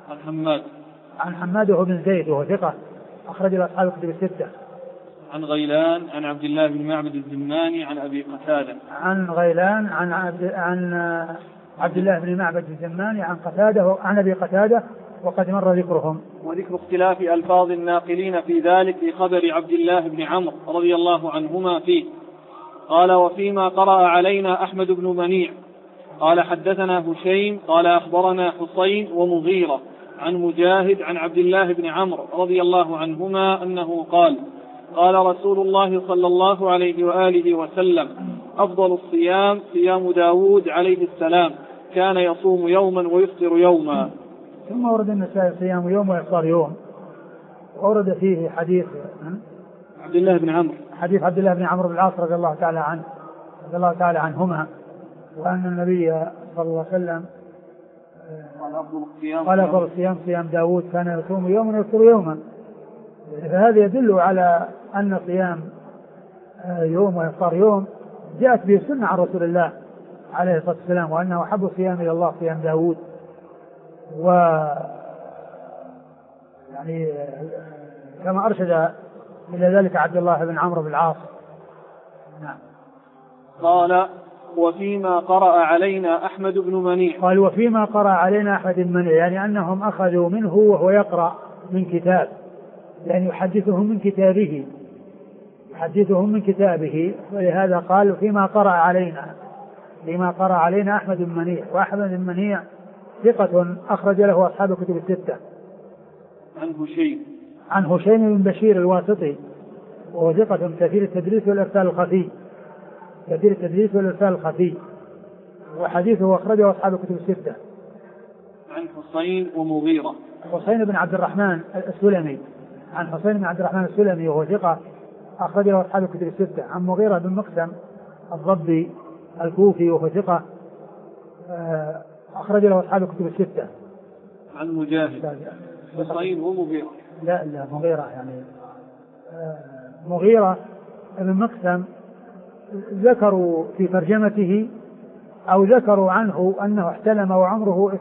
S2: حماد بن زيد وهو ثقة أخرج له أصحاب الكتب الستة.
S1: عن غيلان عن عبد الله بن معبد الزماني عن أبي قتادة.
S2: عن غيلان عن عبد الله بن معبد الزماني عن قتادة عن أبي قتادة، وقد مر ذكرهم.
S1: وذكر اختلاف ألفاظ الناقلين في ذلك في خبر عبد الله بن عمرو رضي الله عنهما فيه. قال: وفيما قرأ علينا أحمد بن منيع قال: حدثنا هشيم قال: أخبرنا حسين ومغيرة عن مجاهد عن عبد الله بن عمرو رضي الله عنهما أنه قال: قال رسول الله صلى الله عليه وآله وسلم: أفضل الصيام صيام داود عليه السلام، كان يصوم يوما ويفطر يوما.
S2: ثم ورد النسائي صيام يوم ويفطر يوم، ورد فيه حديث
S1: عبد الله بن عمرو،
S2: حديث عبد الله بن عمرو بن العاص رضي الله تعالى عنهما، وأن النبي صلى الله عليه وسلم قال: أفضل الصيام صيام داود، كان يصوم يوما ويفطر يوما. فهذا يدل على أن صيام يوم ويفطر يوم جاءت به السنة عن رسول الله عليه الصلاة والسلام، وأنه أحب الصيام إلى الله صيام داود. يعني كما أرشد إلى ذلك عبد الله بن عمرو بن العاص. نعم.
S1: قال: وفيما قرأ علينا أحمد بن منيع.
S2: قال: وفيما قرأ علينا أحمد بن منيع، يعني أنهم أخذوا منه وهو يقرأ من كتاب، يعني يحدثهم من كتابه، ولهذا قال: فيما قرأ علينا أحمد بن منيع. وأحمد بن منيع ثقة أخرج له أصحاب الكتب الستة. عن هشيم بن بشير الواسطي، وهو ثقة كثير التدليس والإرسال الخفي، وحديثه أخرجه أصحاب الكتب الستة.
S1: عن حسين ومغيرة.
S2: حسين بن عبد الرحمن السلمي، وهو ثقة أخرجه أصحاب الكتب الستة. عن مغيرة بن مقسم الضبي الكوفي، وهو ثقة أخرج له أصحاب الكتب الستة.
S1: عن مجاهد. حسين ومغيرة.
S2: لا مغيرة، يعني مغيرة بن مقسم ذكروا في ترجمته أو ذكروا عنه أنه احتلم وعمره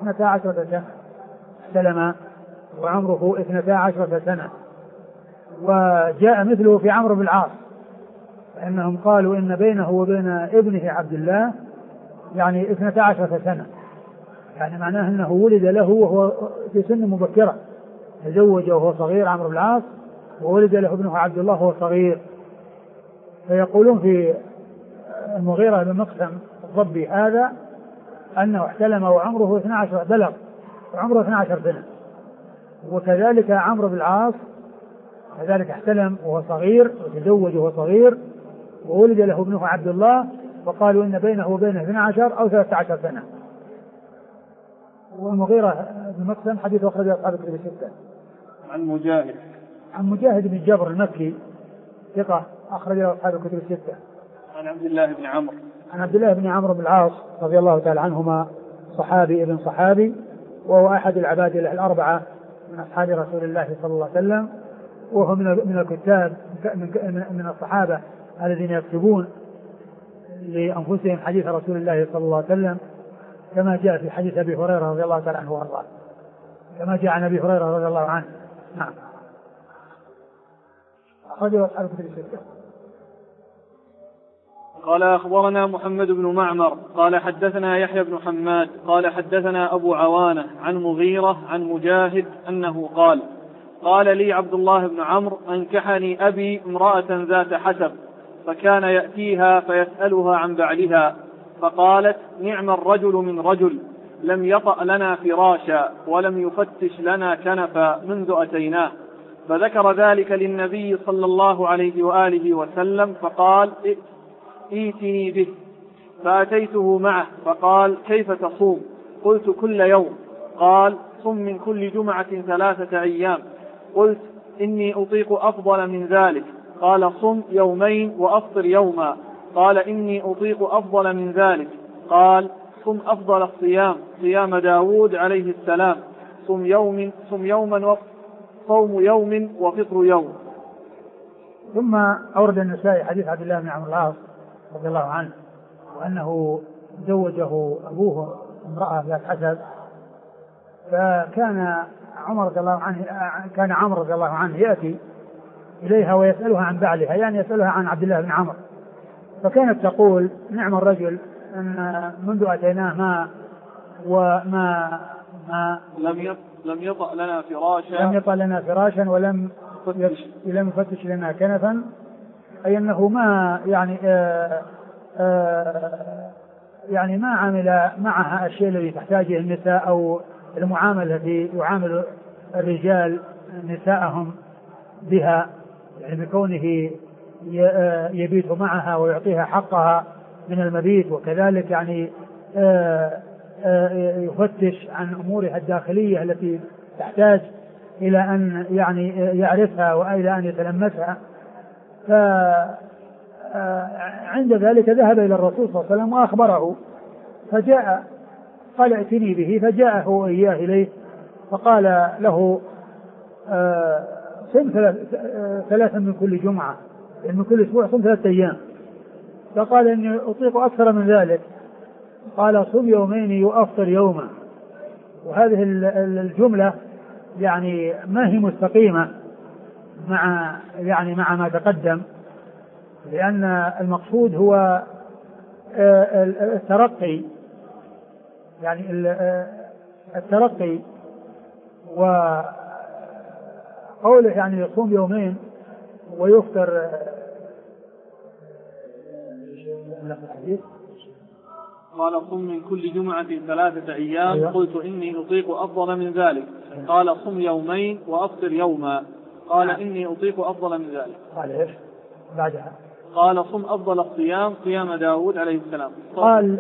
S2: 12 سنة. وجاء مثله في عمرو بن العاص، فإنهم قالوا إن بينه وبين ابنه عبد الله يعني 12 سنة، يعني معناه أنه ولد له وهو في سن مبكرة، تزوج وهو صغير عمرو بن العاص، وولد له ابنه عبد الله وهو صغير. فيقولون في المغيرة بن مقسم الضبي هذا أنه احتلم وعمره 12 بلغ وعمره 12 سنة. وكذلك عمرو بن العاص كذلك احتلم وهو صغير، وتزوج وهو صغير، وولد له ابنه عبد الله، وقالوا إن بينه وبينه 12 أو 13 سنة. والمغيرة بن مقسم حديث أخرج أصحاب الكتب الستة. عن مجاهد بن جبر المكي ثقة أخرج أصحاب الكتب الستة.
S1: عن عبد الله بن عمرو
S2: بن العاص رضي الله تعالى عنهما، صحابي ابن صحابي، وهو أحد العباد الأربعة من أصحاب رسول الله صلى الله عليه وسلم، وهو من الكتاب من الصحابة الذين يكتبون لأنفسهم حديث رسول الله صلى الله عليه وسلم، كما جاء في حديث أبي هريرة رضي الله تعالى عنه وارضاه، كما جاء عن أبي هريرة رضي الله عنه. نعم. أخرجه أصحاب الكتب الستة.
S1: قال: أخبرنا محمد بن معمر قال: حدثنا يحيى بن حماد قال: حدثنا أبو عوانة عن مغيرة عن مجاهد أنه قال: لي عبد الله بن عمرو: أنكحني أبي امرأة ذات حسب، فكان يأتيها فيسألها عن بعلها، فقالت: نعم الرجل من رجل، لم يطأ لنا فراشا ولم يفتش لنا كنفا منذ أتيناه. فذكر ذلك للنبي صلى الله عليه وآله وسلم، فقال: ائتني به. فأتيته معه فقال: كيف تصوم؟ قلت: كل يوم. قال: صم من كل جمعة 3 أيام. قلت: إني أطيق أفضل من ذلك. قال: صم يومين وأفطر يوما. قال: إني أطيق أفضل من ذلك. قال: صم أفضل الصيام صيام داود عليه السلام، صم يوما صوم يوم وفطر يوم.
S2: ثم أورد النسائي حديث عبد الله بن عمرو العاص رضي الله عنه، وأنه زوجه أبوه امرأة ذات حسب، فكان عمرو رضي الله عنه يأتي إليها ويسألها عن بعلها، يعني يسألها عن عبد الله بن عمرو، فكانت تقول: نعم الرجل، أن منذ أتيناه ما
S1: لم يطأ لنا فراشا
S2: ولم يفتش لنا كنفا، أي أنه ما يعني ما عمل معها الشيء الذي تحتاجه النساء أو المعاملة التي يعامل الرجال نساءهم بها، يعني بكونه يبيت معها ويعطيها حقها من المبيت، وكذلك يعني يفتش عن أمورها الداخلية التي تحتاج إلى أن يعني يعرفها وإلى أن يتلمسها. فعند ذلك ذهب إلى الرسول صلى الله عليه وسلم وأخبره، فجاء قال: ائتني به. فجاءه وإياه إليه، فقال له: صم 3 من كل جمعة، يعني من كل أسبوع صم 3 أيام. فقال: إني أطيق أكثر من ذلك. قال: صم يومين وأفطر يوما. وهذه الجملة يعني ما هي مستقيمة مع ما تقدم، لأن المقصود هو الترقي، يعني الترقي، وقوله يعني يصوم يومين ويفطر
S1: قال: صم من كل جمعة 3 أيام.
S2: أيوة.
S1: قلت: إني أطيق أفضل من ذلك. قال: صم يومين وأفطر يوما. قال: إني أطيق أفضل من ذلك.
S2: قال إيش بعدها؟
S1: قال: صم أفضل الصيام صيام داود عليه السلام.
S2: قال: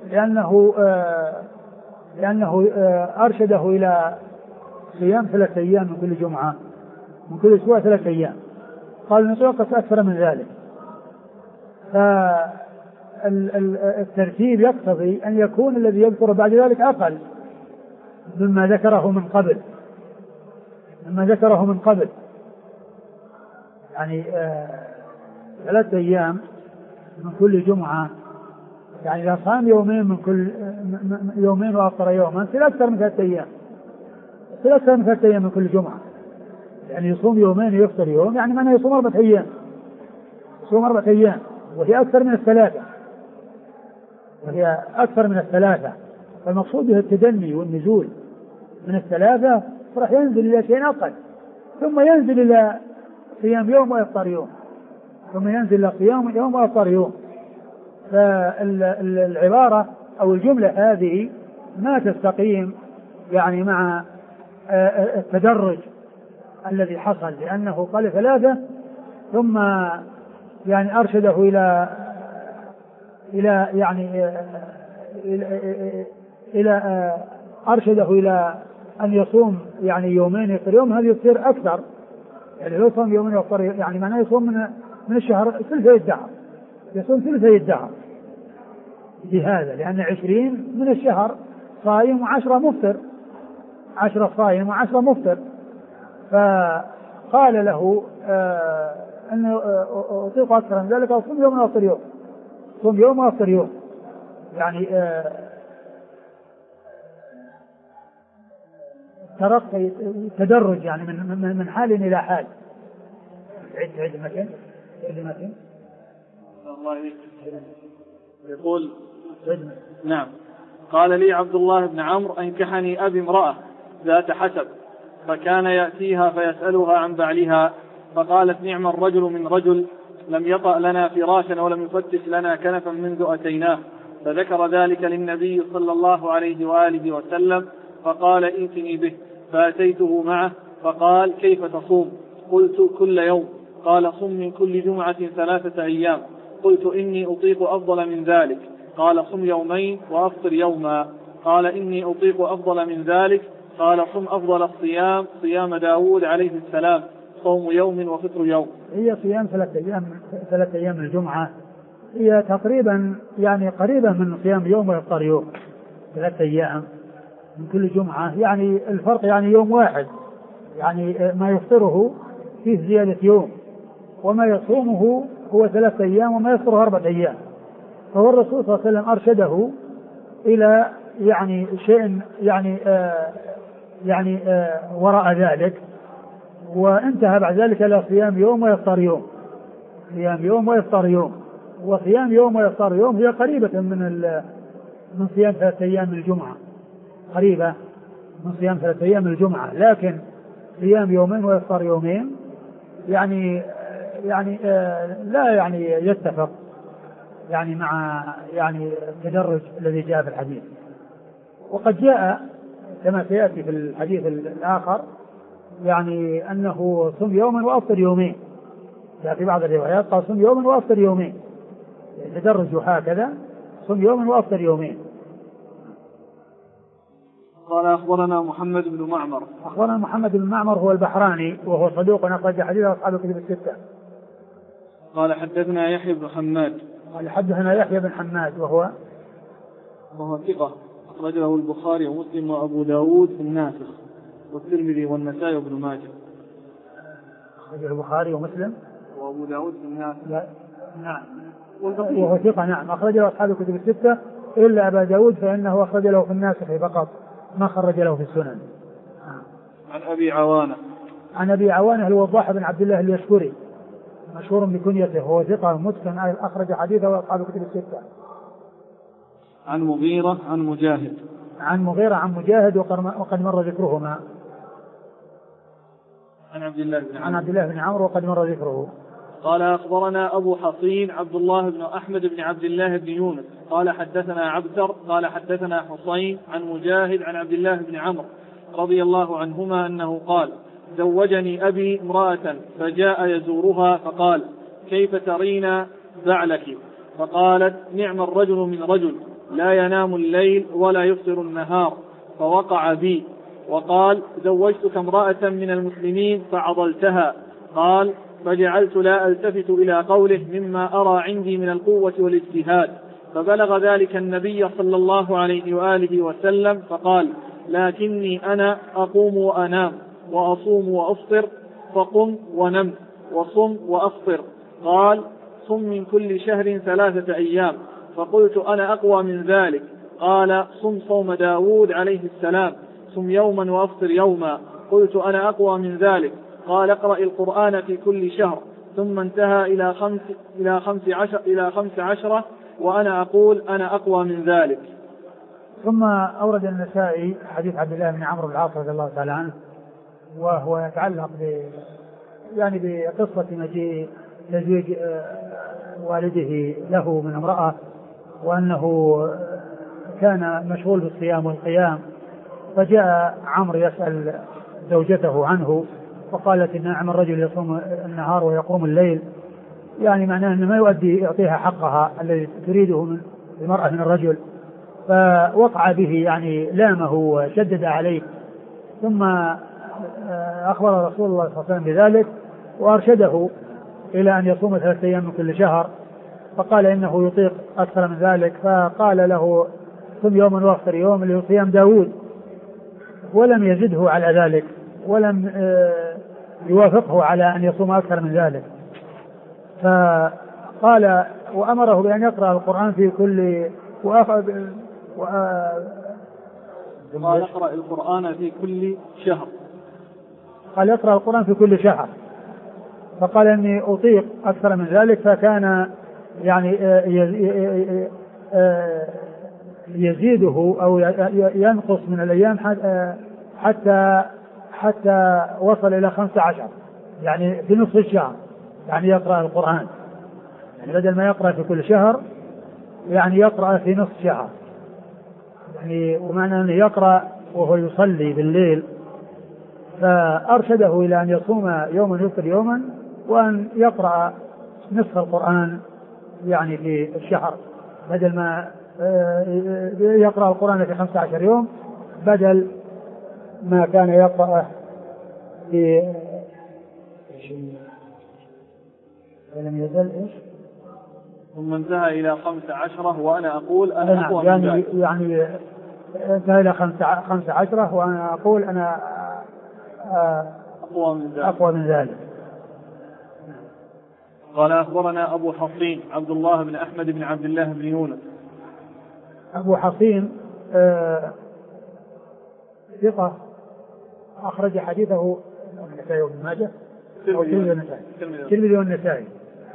S2: لأنه أرشده إلى صيام 3 أيام من كل جمعة، من كل أسبوع 3 أيام. قال: نطيق أكثر من ذلك. الترتيب يقتضي أن يكون الذي يذكر بعد ذلك أقل مما ذكره من قبل، يعني 3 أيام من كل جمعة، يعني إذا صام يومين من كل يومين وأفطر يوما يصير أكثر من 3 أيام، يصير أكثر من 3 أيام من كل جمعة، يعني يصوم يومين ويفطر يوم، يعني معناه يصوم 4 أيام، يصوم 4 أيام، وهي أكثر من الثلاثة، فالمقصود به التدني والنزول من 3 راح ينزل إلى شيء أقل، ثم ينزل إلى صيام يوم ويفطر يوم، ثم ينزل إلى صيام يوم ويفطر يوم. فالعبارة أو الجملة هذه ما تستقيم يعني مع التدرج الذي حصل، لأنه قال 3 ثم يعني أرشده أرشده إلى أن يصوم يعني يومين يفطر يوم، هذه يصير أكثر، يعني لو صوم يومين يفطر يعني معناه يصوم من الشهر ثلثي الدهر، يصوم ثلثي الدهر بهذا، لأن 20 من الشهر صائم و10 مفطر، 10 صائم و10 مفطر. فقال له أنه أطيق أكثر من ذلك، صوم يوم وأفطر يوم، صوم يوم وأفطر يوم، يعني ترقي تدرج يعني من حال إلى حال. عد المكان
S1: الله يقول: نعم. قال لي عبد الله بن عمرو: أنكحني أبي امرأة ذات حسب، فكان يأتيها فيسألها عن بعلها، فقالت: نعم الرجل من رجل، لم يطأ لنا فراشا ولم يفتش لنا كنفا منذ أتيناه، فذكر ذلك للنبي صلى الله عليه وآله وسلم، فقال ائتني به، فأتيته معه فقال كيف تصوم؟ قلت كل يوم. قال صم من كل جمعة 3 أيام. قلت إني أطيق أفضل من ذلك. قال صم يومين وأفطر يوما. قال إني أطيق أفضل من ذلك. قال صم أفضل الصيام صيام داود عليه السلام، صوم يوم وفطر يوم.
S2: هي صيام 3 أيام الجمعة، هي تقريبا يعني قريبة من صيام يوم ويفطر يوم. 3 أيام من كل جمعة، يعني الفرق يعني يوم واحد، يعني ما يفطره فيه زيادة يوم، وما يصومه هو 3 أيام وما يفطره 4 أيام. فهو الرسول صلى الله عليه وسلم أرشده إلى يعني شيء يعني وراء ذلك، وانتهى بعد ذلك إلى صيام يوم ويفطر يوم. صيام يوم ويفطر يوم، وصيام يوم ويفطر يوم هي قريبة من صيام 3 أيام الجمعة، قريبة من صيام 3 أيام الجمعة، لكن صيام يومين ويفطر يومين يعني لا يعني يتفق يعني مع يعني التدرج الذي جاء في الحديث. وقد جاء كما سيأتي في الحديث الآخر يعني أنه صم يوما وأفطر يومين، جاء في بعض الروايات قال صم يوما وأفطر يومين، تدرج هكذا، صم يوما وأفطر يومين.
S1: قال أخبرنا محمد بن معمر.
S2: أخبرنا محمد بن معمر هو البحراني وهو صدوق أخرج حديث أصحاب الكتب الستة.
S1: قال حدثنا يحيى بن حماد.
S2: قال حدثنا يحيى بن حماد وهو
S1: ثقة، أخرجه البخاري ومسلم وأبو داود في الناسخ والترمذي والنسائي وابن ماجه.
S2: أخرجه البخاري ومسلم
S1: وأبو داود في الناسخ.
S2: نعم. وهو ثقة، نعم، أخرجه أصحاب الكتب الستة إلا أبا داود فإنه أخرج له في الناسخ فقط، ما خرج له في السنن.
S1: عن أبي عوانة.
S2: عن أبي عوانة الوضاح بن عبد الله اليشكري مشهور بكنيته، هو ثقة متقن أخرج حديثه أصحاب الكتب الستة.
S1: عن مغيرة عن مجاهد.
S2: عن مغيرة عن مجاهد وقد مر ذكرهما.
S1: عن عبد
S2: الله بن عمرو وقد مر ذكره.
S1: قال أخبرنا أبو حصين عبد الله بن أحمد بن عبد الله بن يونس قال حدثنا عبدر قال حدثنا حصين عن مجاهد عن عبد الله بن عمرو رضي الله عنهما أنه قال زوجني أبي امرأة فجاء يزورها فقال كيف ترين بعلك؟ فقالت نعم الرجل من رجل لا ينام الليل ولا يفطر النهار، فوقع بي. وقال زوجتك امرأة من المسلمين فعضلتها. قال فجعلت لا ألتفت إلى قوله مما أرى عندي من القوة والاجتهاد، فبلغ ذلك النبي صلى الله عليه وآله وسلم فقال لكني أنا أقوم وأنام وأصوم وأفطر، فقم ونم وصم وأفطر. قال صم من كل شهر 3 أيام. فقلت أنا أقوى من ذلك. قال صم صوم داود عليه السلام، صم يوما وأفطر يوما. قلت أنا أقوى من ذلك. قال اقرأ القرآن في كل شهر. ثم انتهى إلى 15 وأنا أقول أنا أقوى من ذلك.
S2: ثم أورد النسائي حديث عبد الله بن عمرو بن العاص رضي الله تعالى عنه، وهو يتعلق بقصة مجيء تزويج والده له من امرأة، وأنه كان مشغول بالصيام والقيام، فجاء عمرو يسأل زوجته عنه فقالت إن نعم الرجل يصوم النهار ويقوم الليل، يعني معناه أنه ما يؤدي يعطيها حقها الذي تريده من المرأة من الرجل، فوقع به يعني لامه وشدد عليه. ثم أخبر رسول الله صلى الله عليه وسلم بذلك وأرشده إلى أن يصوم 3 أيام من كل شهر، فقال إنه يطيق أكثر من ذلك، فقال له صم يوما وأفطر يوم اللي هو صيام داود، ولم يزده على ذلك ولم يوافقه على أن يصوم أكثر من ذلك. فقال وأمره بأن يقرأ القرآن في كل
S1: قال اقرأ القرآن في كل شهر.
S2: قال يقرأ القرآن في كل شهر، فقال إني أطيق أكثر من ذلك، فكان يعني يزيده أو ينقص من الأيام حتى وصل إلى 15، يعني في نصف الشهر يعني يقرأ القرآن يعني بدل ما يقرأ في كل شهر يعني يقرأ في نصف شهر، يعني ومعنى أنه يقرأ وهو يصلي بالليل، فأرشده إلى أن يصوم يوما يفطر يوما، وأن يقرأ نصف القرآن يعني في الشهر، بدل ما يقرأ القرآن في 15 يوم بدل ما كان يقرأ في ولم يزل إيش
S1: ثم انتهى إلى 15 وأنا أقول أنا أقوى
S2: يعني
S1: من ذلك.
S2: يعني انتهى إلى 15 وأنا أقول أنا أقوى من ذلك.
S1: قال أخبرنا أبو حصين عبد الله بن أحمد بن عبد الله بن يونس.
S2: أبو حصين ثقة أخرج حديثه النسائي وابن ماجه الترمذي والنسائي.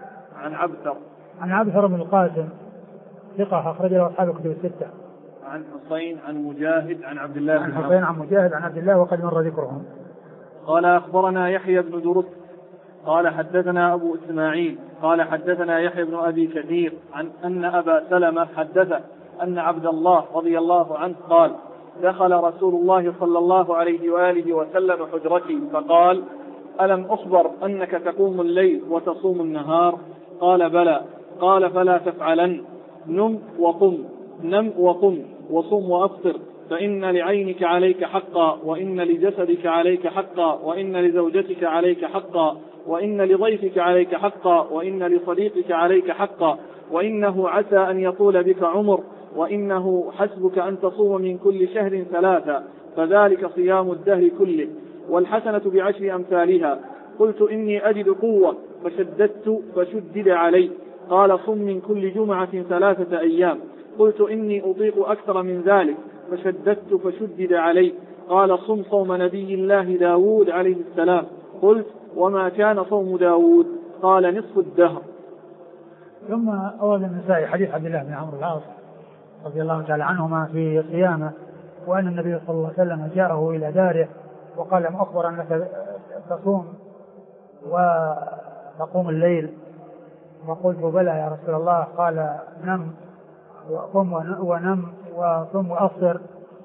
S1: عن
S2: عبثر بن القاسم ثقة أخرج له أصحاب الكتب الستة.
S1: عن حصين عن مجاهد عن عبد الله
S2: عن حصين عن مجاهد عن عبد الله وقد مر ذكرهم.
S1: قال أخبرنا يحيى بن درس قال حدثنا أبو إسماعيل قال حدثنا يحيى بن أبي كثير عن أن أبا سلمة حدث أن عبد الله رضي الله عنه قال دخل رسول الله صلى الله عليه وآله وسلم حجرتي فقال ألم أخبر أنك تقوم الليل وتصوم النهار؟ قال بلى. قال فلا تفعلن، نم وقم وصم وأفطر، فإن لعينك عليك حقا، وإن لجسدك عليك حقا، وإن لزوجتك عليك حقا، وإن لضيفك عليك حقا، وإن لصديقك عليك حقا، وإنه عسى أن يطول بك عمر، وإنه حسبك أن تصوم من كل شهر 3، فذلك صيام الدهر كله، والحسنة ب10 أمثالها. قلت إني أجد قوة فشددت فشدد علي. قال صم من كل جمعة 3 أيام. قلت إني أطيق أكثر من ذلك فشددت فشدد علي. قال صم صوم نبي الله داود عليه السلام. قلت وما كان صوم داود؟ قال نصف الدهر.
S2: ثم أورد النسائي حديث عبد الله بن عمرو العاص رضي الله تعالى عنهما في قيامه، وأن النبي صلى الله عليه وسلم جاءه إلى داره وقال لم أخبر أنك تصوم وتقوم الليل؟ وقلت بلى يا رسول الله. قال نم وقم ونم وصم وأفطر.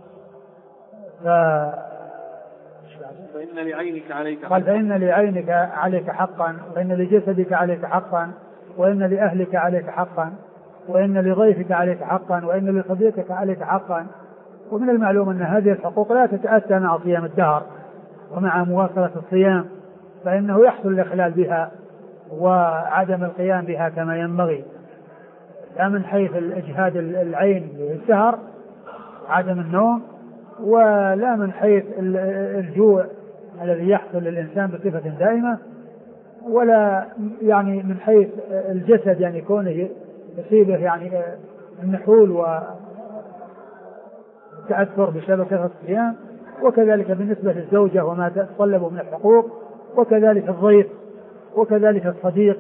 S1: فإن لعينك عليك
S2: قال فإن لعينك عليك حقا، وإن لجسدك عليك حقا، وإن لأهلك عليك حقا، وإن لضيفك عليك حقا، وإن لصديقك عليك حقا. ومن المعلوم أن هذه الحقوق لا تتأتى مع صيام الدهر ومع مواصلة الصيام، فإنه يحصل الإخلال بها وعدم القيام بها كما ينبغي، لا من حيث الإجهاد العين للسهر عدم النوم، ولا من حيث الجوع الذي يحصل للإنسان بصفة دائمة، ولا يعني من حيث الجسد يعني كونه يصيبه يعني النحول والتأثر بسبب كثرة الصيام، وكذلك بالنسبة للزوجة وما تتطلب من الحقوق، وكذلك الضيف، وكذلك الصديق،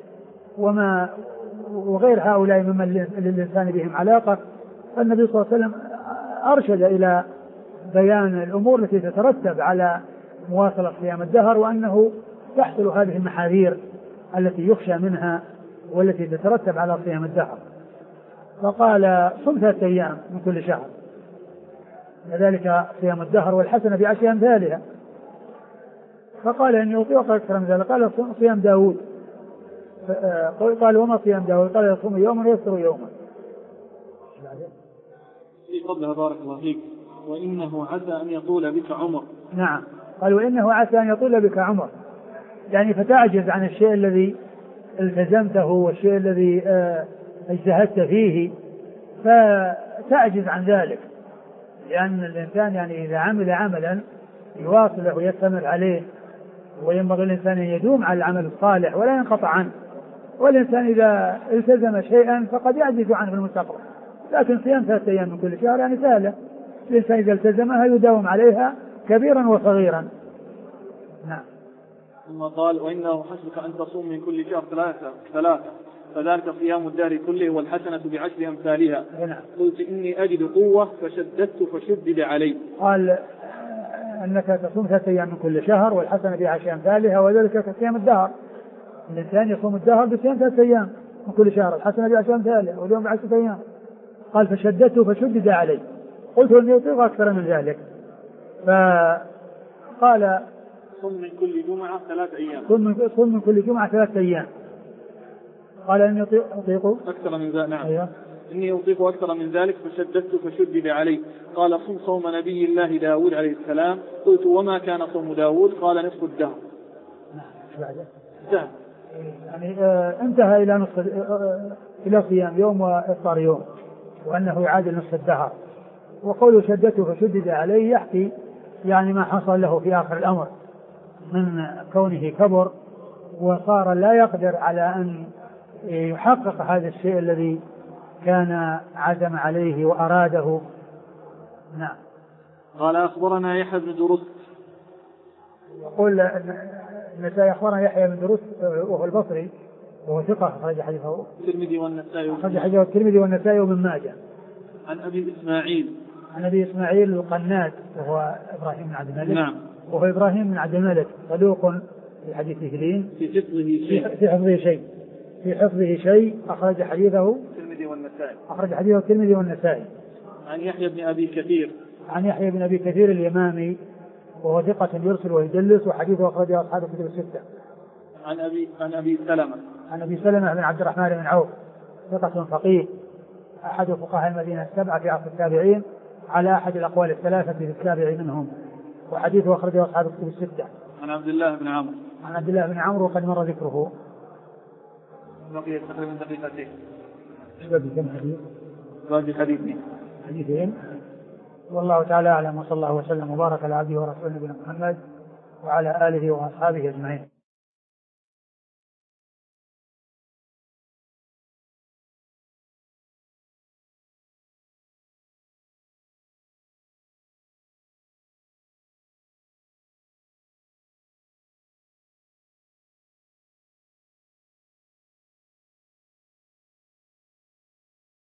S2: وغير هؤلاء ممن للإنسان بهم علاقة. فالنبي صلى الله عليه وسلم أرشد إلى بيان الأمور التي تترتب على مواصلة صيام الدهر، وأنه تحصل هذه المحاذير التي يخشى منها والتي تترتب على صيام الدهر. فقال صم 3 أيام من كل شهر، كذلك صيام الدهر، والحسنة ب10 أمثالها. فقال إني أطيق أكثر من ذلك. قال صيام داود. قال وما صيام داود؟ قال يصوم يوما ويفطر يوما.
S1: قبلها بارك الله فيك وإنه عسى أن يطول بك عمر.
S2: نعم، قال وإنه عسى أن يطول بك عمر، يعني فتعجز عن الشيء الذي التزمته والشيء الذي اجتهدت فيه، فتعجز عن ذلك، لأن الإنسان يعني إذا عمل عملا يواصله ويستمر عليه، وينبغي الإنسان أن يدوم على العمل الصالح ولا ينقطع عنه. والإنسان إذا التزم شيئا فقد يعجز عنه في المستقبل، لكن صيام 3 أيام من كل شهر يعني سهلة، الإنسان إذا التزمها يداوم عليها كبيرا وصغيرا. نعم.
S1: ثم قال وإنه حسبك أن تصوم من كل شهر 3، فذلك صيام الدهر كله، والحسنة ب10 أمثالها.
S2: نعم.
S1: قلت إني أجد قوة فشددت فشدد علي.
S2: قال أنك تصوم 3 أيام من كل شهر والحسنة ب10 أمثالها، وذلك كصيام الدهر. الإنسان يصوم الدهر بصيام 3 أيام، من كل شهر، الحسنة بعشر أمثالها واليوم ب10 أيام. قال فشددته فشدد علي، قلت إني أطيق أكثر من ذلك. فقال
S1: صم من كل جمعة 3 أيام.
S2: صم من كل جمعة 3 أيام. قال إني أطيق
S1: أكثر من ذلك. نعم.
S2: أيوة.
S1: إني أطيق أكثر من ذلك فشددت فشدد علي. قال صم صوم نبي الله داود عليه السلام. قلت وما كان صوم داود؟ قال نصف الدهر.
S2: نعم. يعني انتهى إلى نصف، إلى صيام يوم وإفطار يوم، وأنه يعادل نصف الدهر. وقوله شدته فشدد عليه يحكي يعني ما حصل له في آخر الأمر من كونه كبر وصار لا يقدر على أن يحقق هذا الشيء الذي كان عزم عليه وأراده. نعم.
S1: قال أخبرنا يحيى بن درست.
S2: يقول النسائي أخبرنا يحيى بن درست وهو البصري وهو ثقة أخرج حديثه
S1: الترمذي والنسائي.
S2: أخرج حديثه الترمذي والنسائي وابن ماجه.
S1: عن أبي إسماعيل.
S2: عن أبي إسماعيل القناد وهو إبراهيم بن عبد الملك.
S1: نعم.
S2: وهو إبراهيم بن عبد الملك صدوق في حديثه لين في حفظه شيء أخرج حديثه
S1: الترمذي والنسائي.
S2: أخرج حديثه الترمذي والنسائي.
S1: عن يحيى بن أبي كثير.
S2: عن يحيى بن أبي كثير اليمامي وهو ثقة يرسل ويدلس وحديثه أخرجه أصحاب الكتب الستة.
S1: عن أبي سلمة.
S2: عن أبي سلمة بن عبد الرحمن بن عوف ثقة فقيه أحد فقهاء المدينة 7 في عصر التابعين على أحد الأقوال 3 في التابع منهم، وحديثه أخرجه أصحاب الكتب الستة.
S1: عن عبد الله بن عمرو.
S2: عن عبد الله بن عمرو وقد مر ذكره.
S1: بقي تقريبا دقيقتين.
S2: كم حديث؟
S1: باقي
S2: حديثين. والله تعالى أعلم، وصلى الله وسلم وبارك على عبده ورسوله نبينا محمد وعلى آله وأصحابه أجمعين.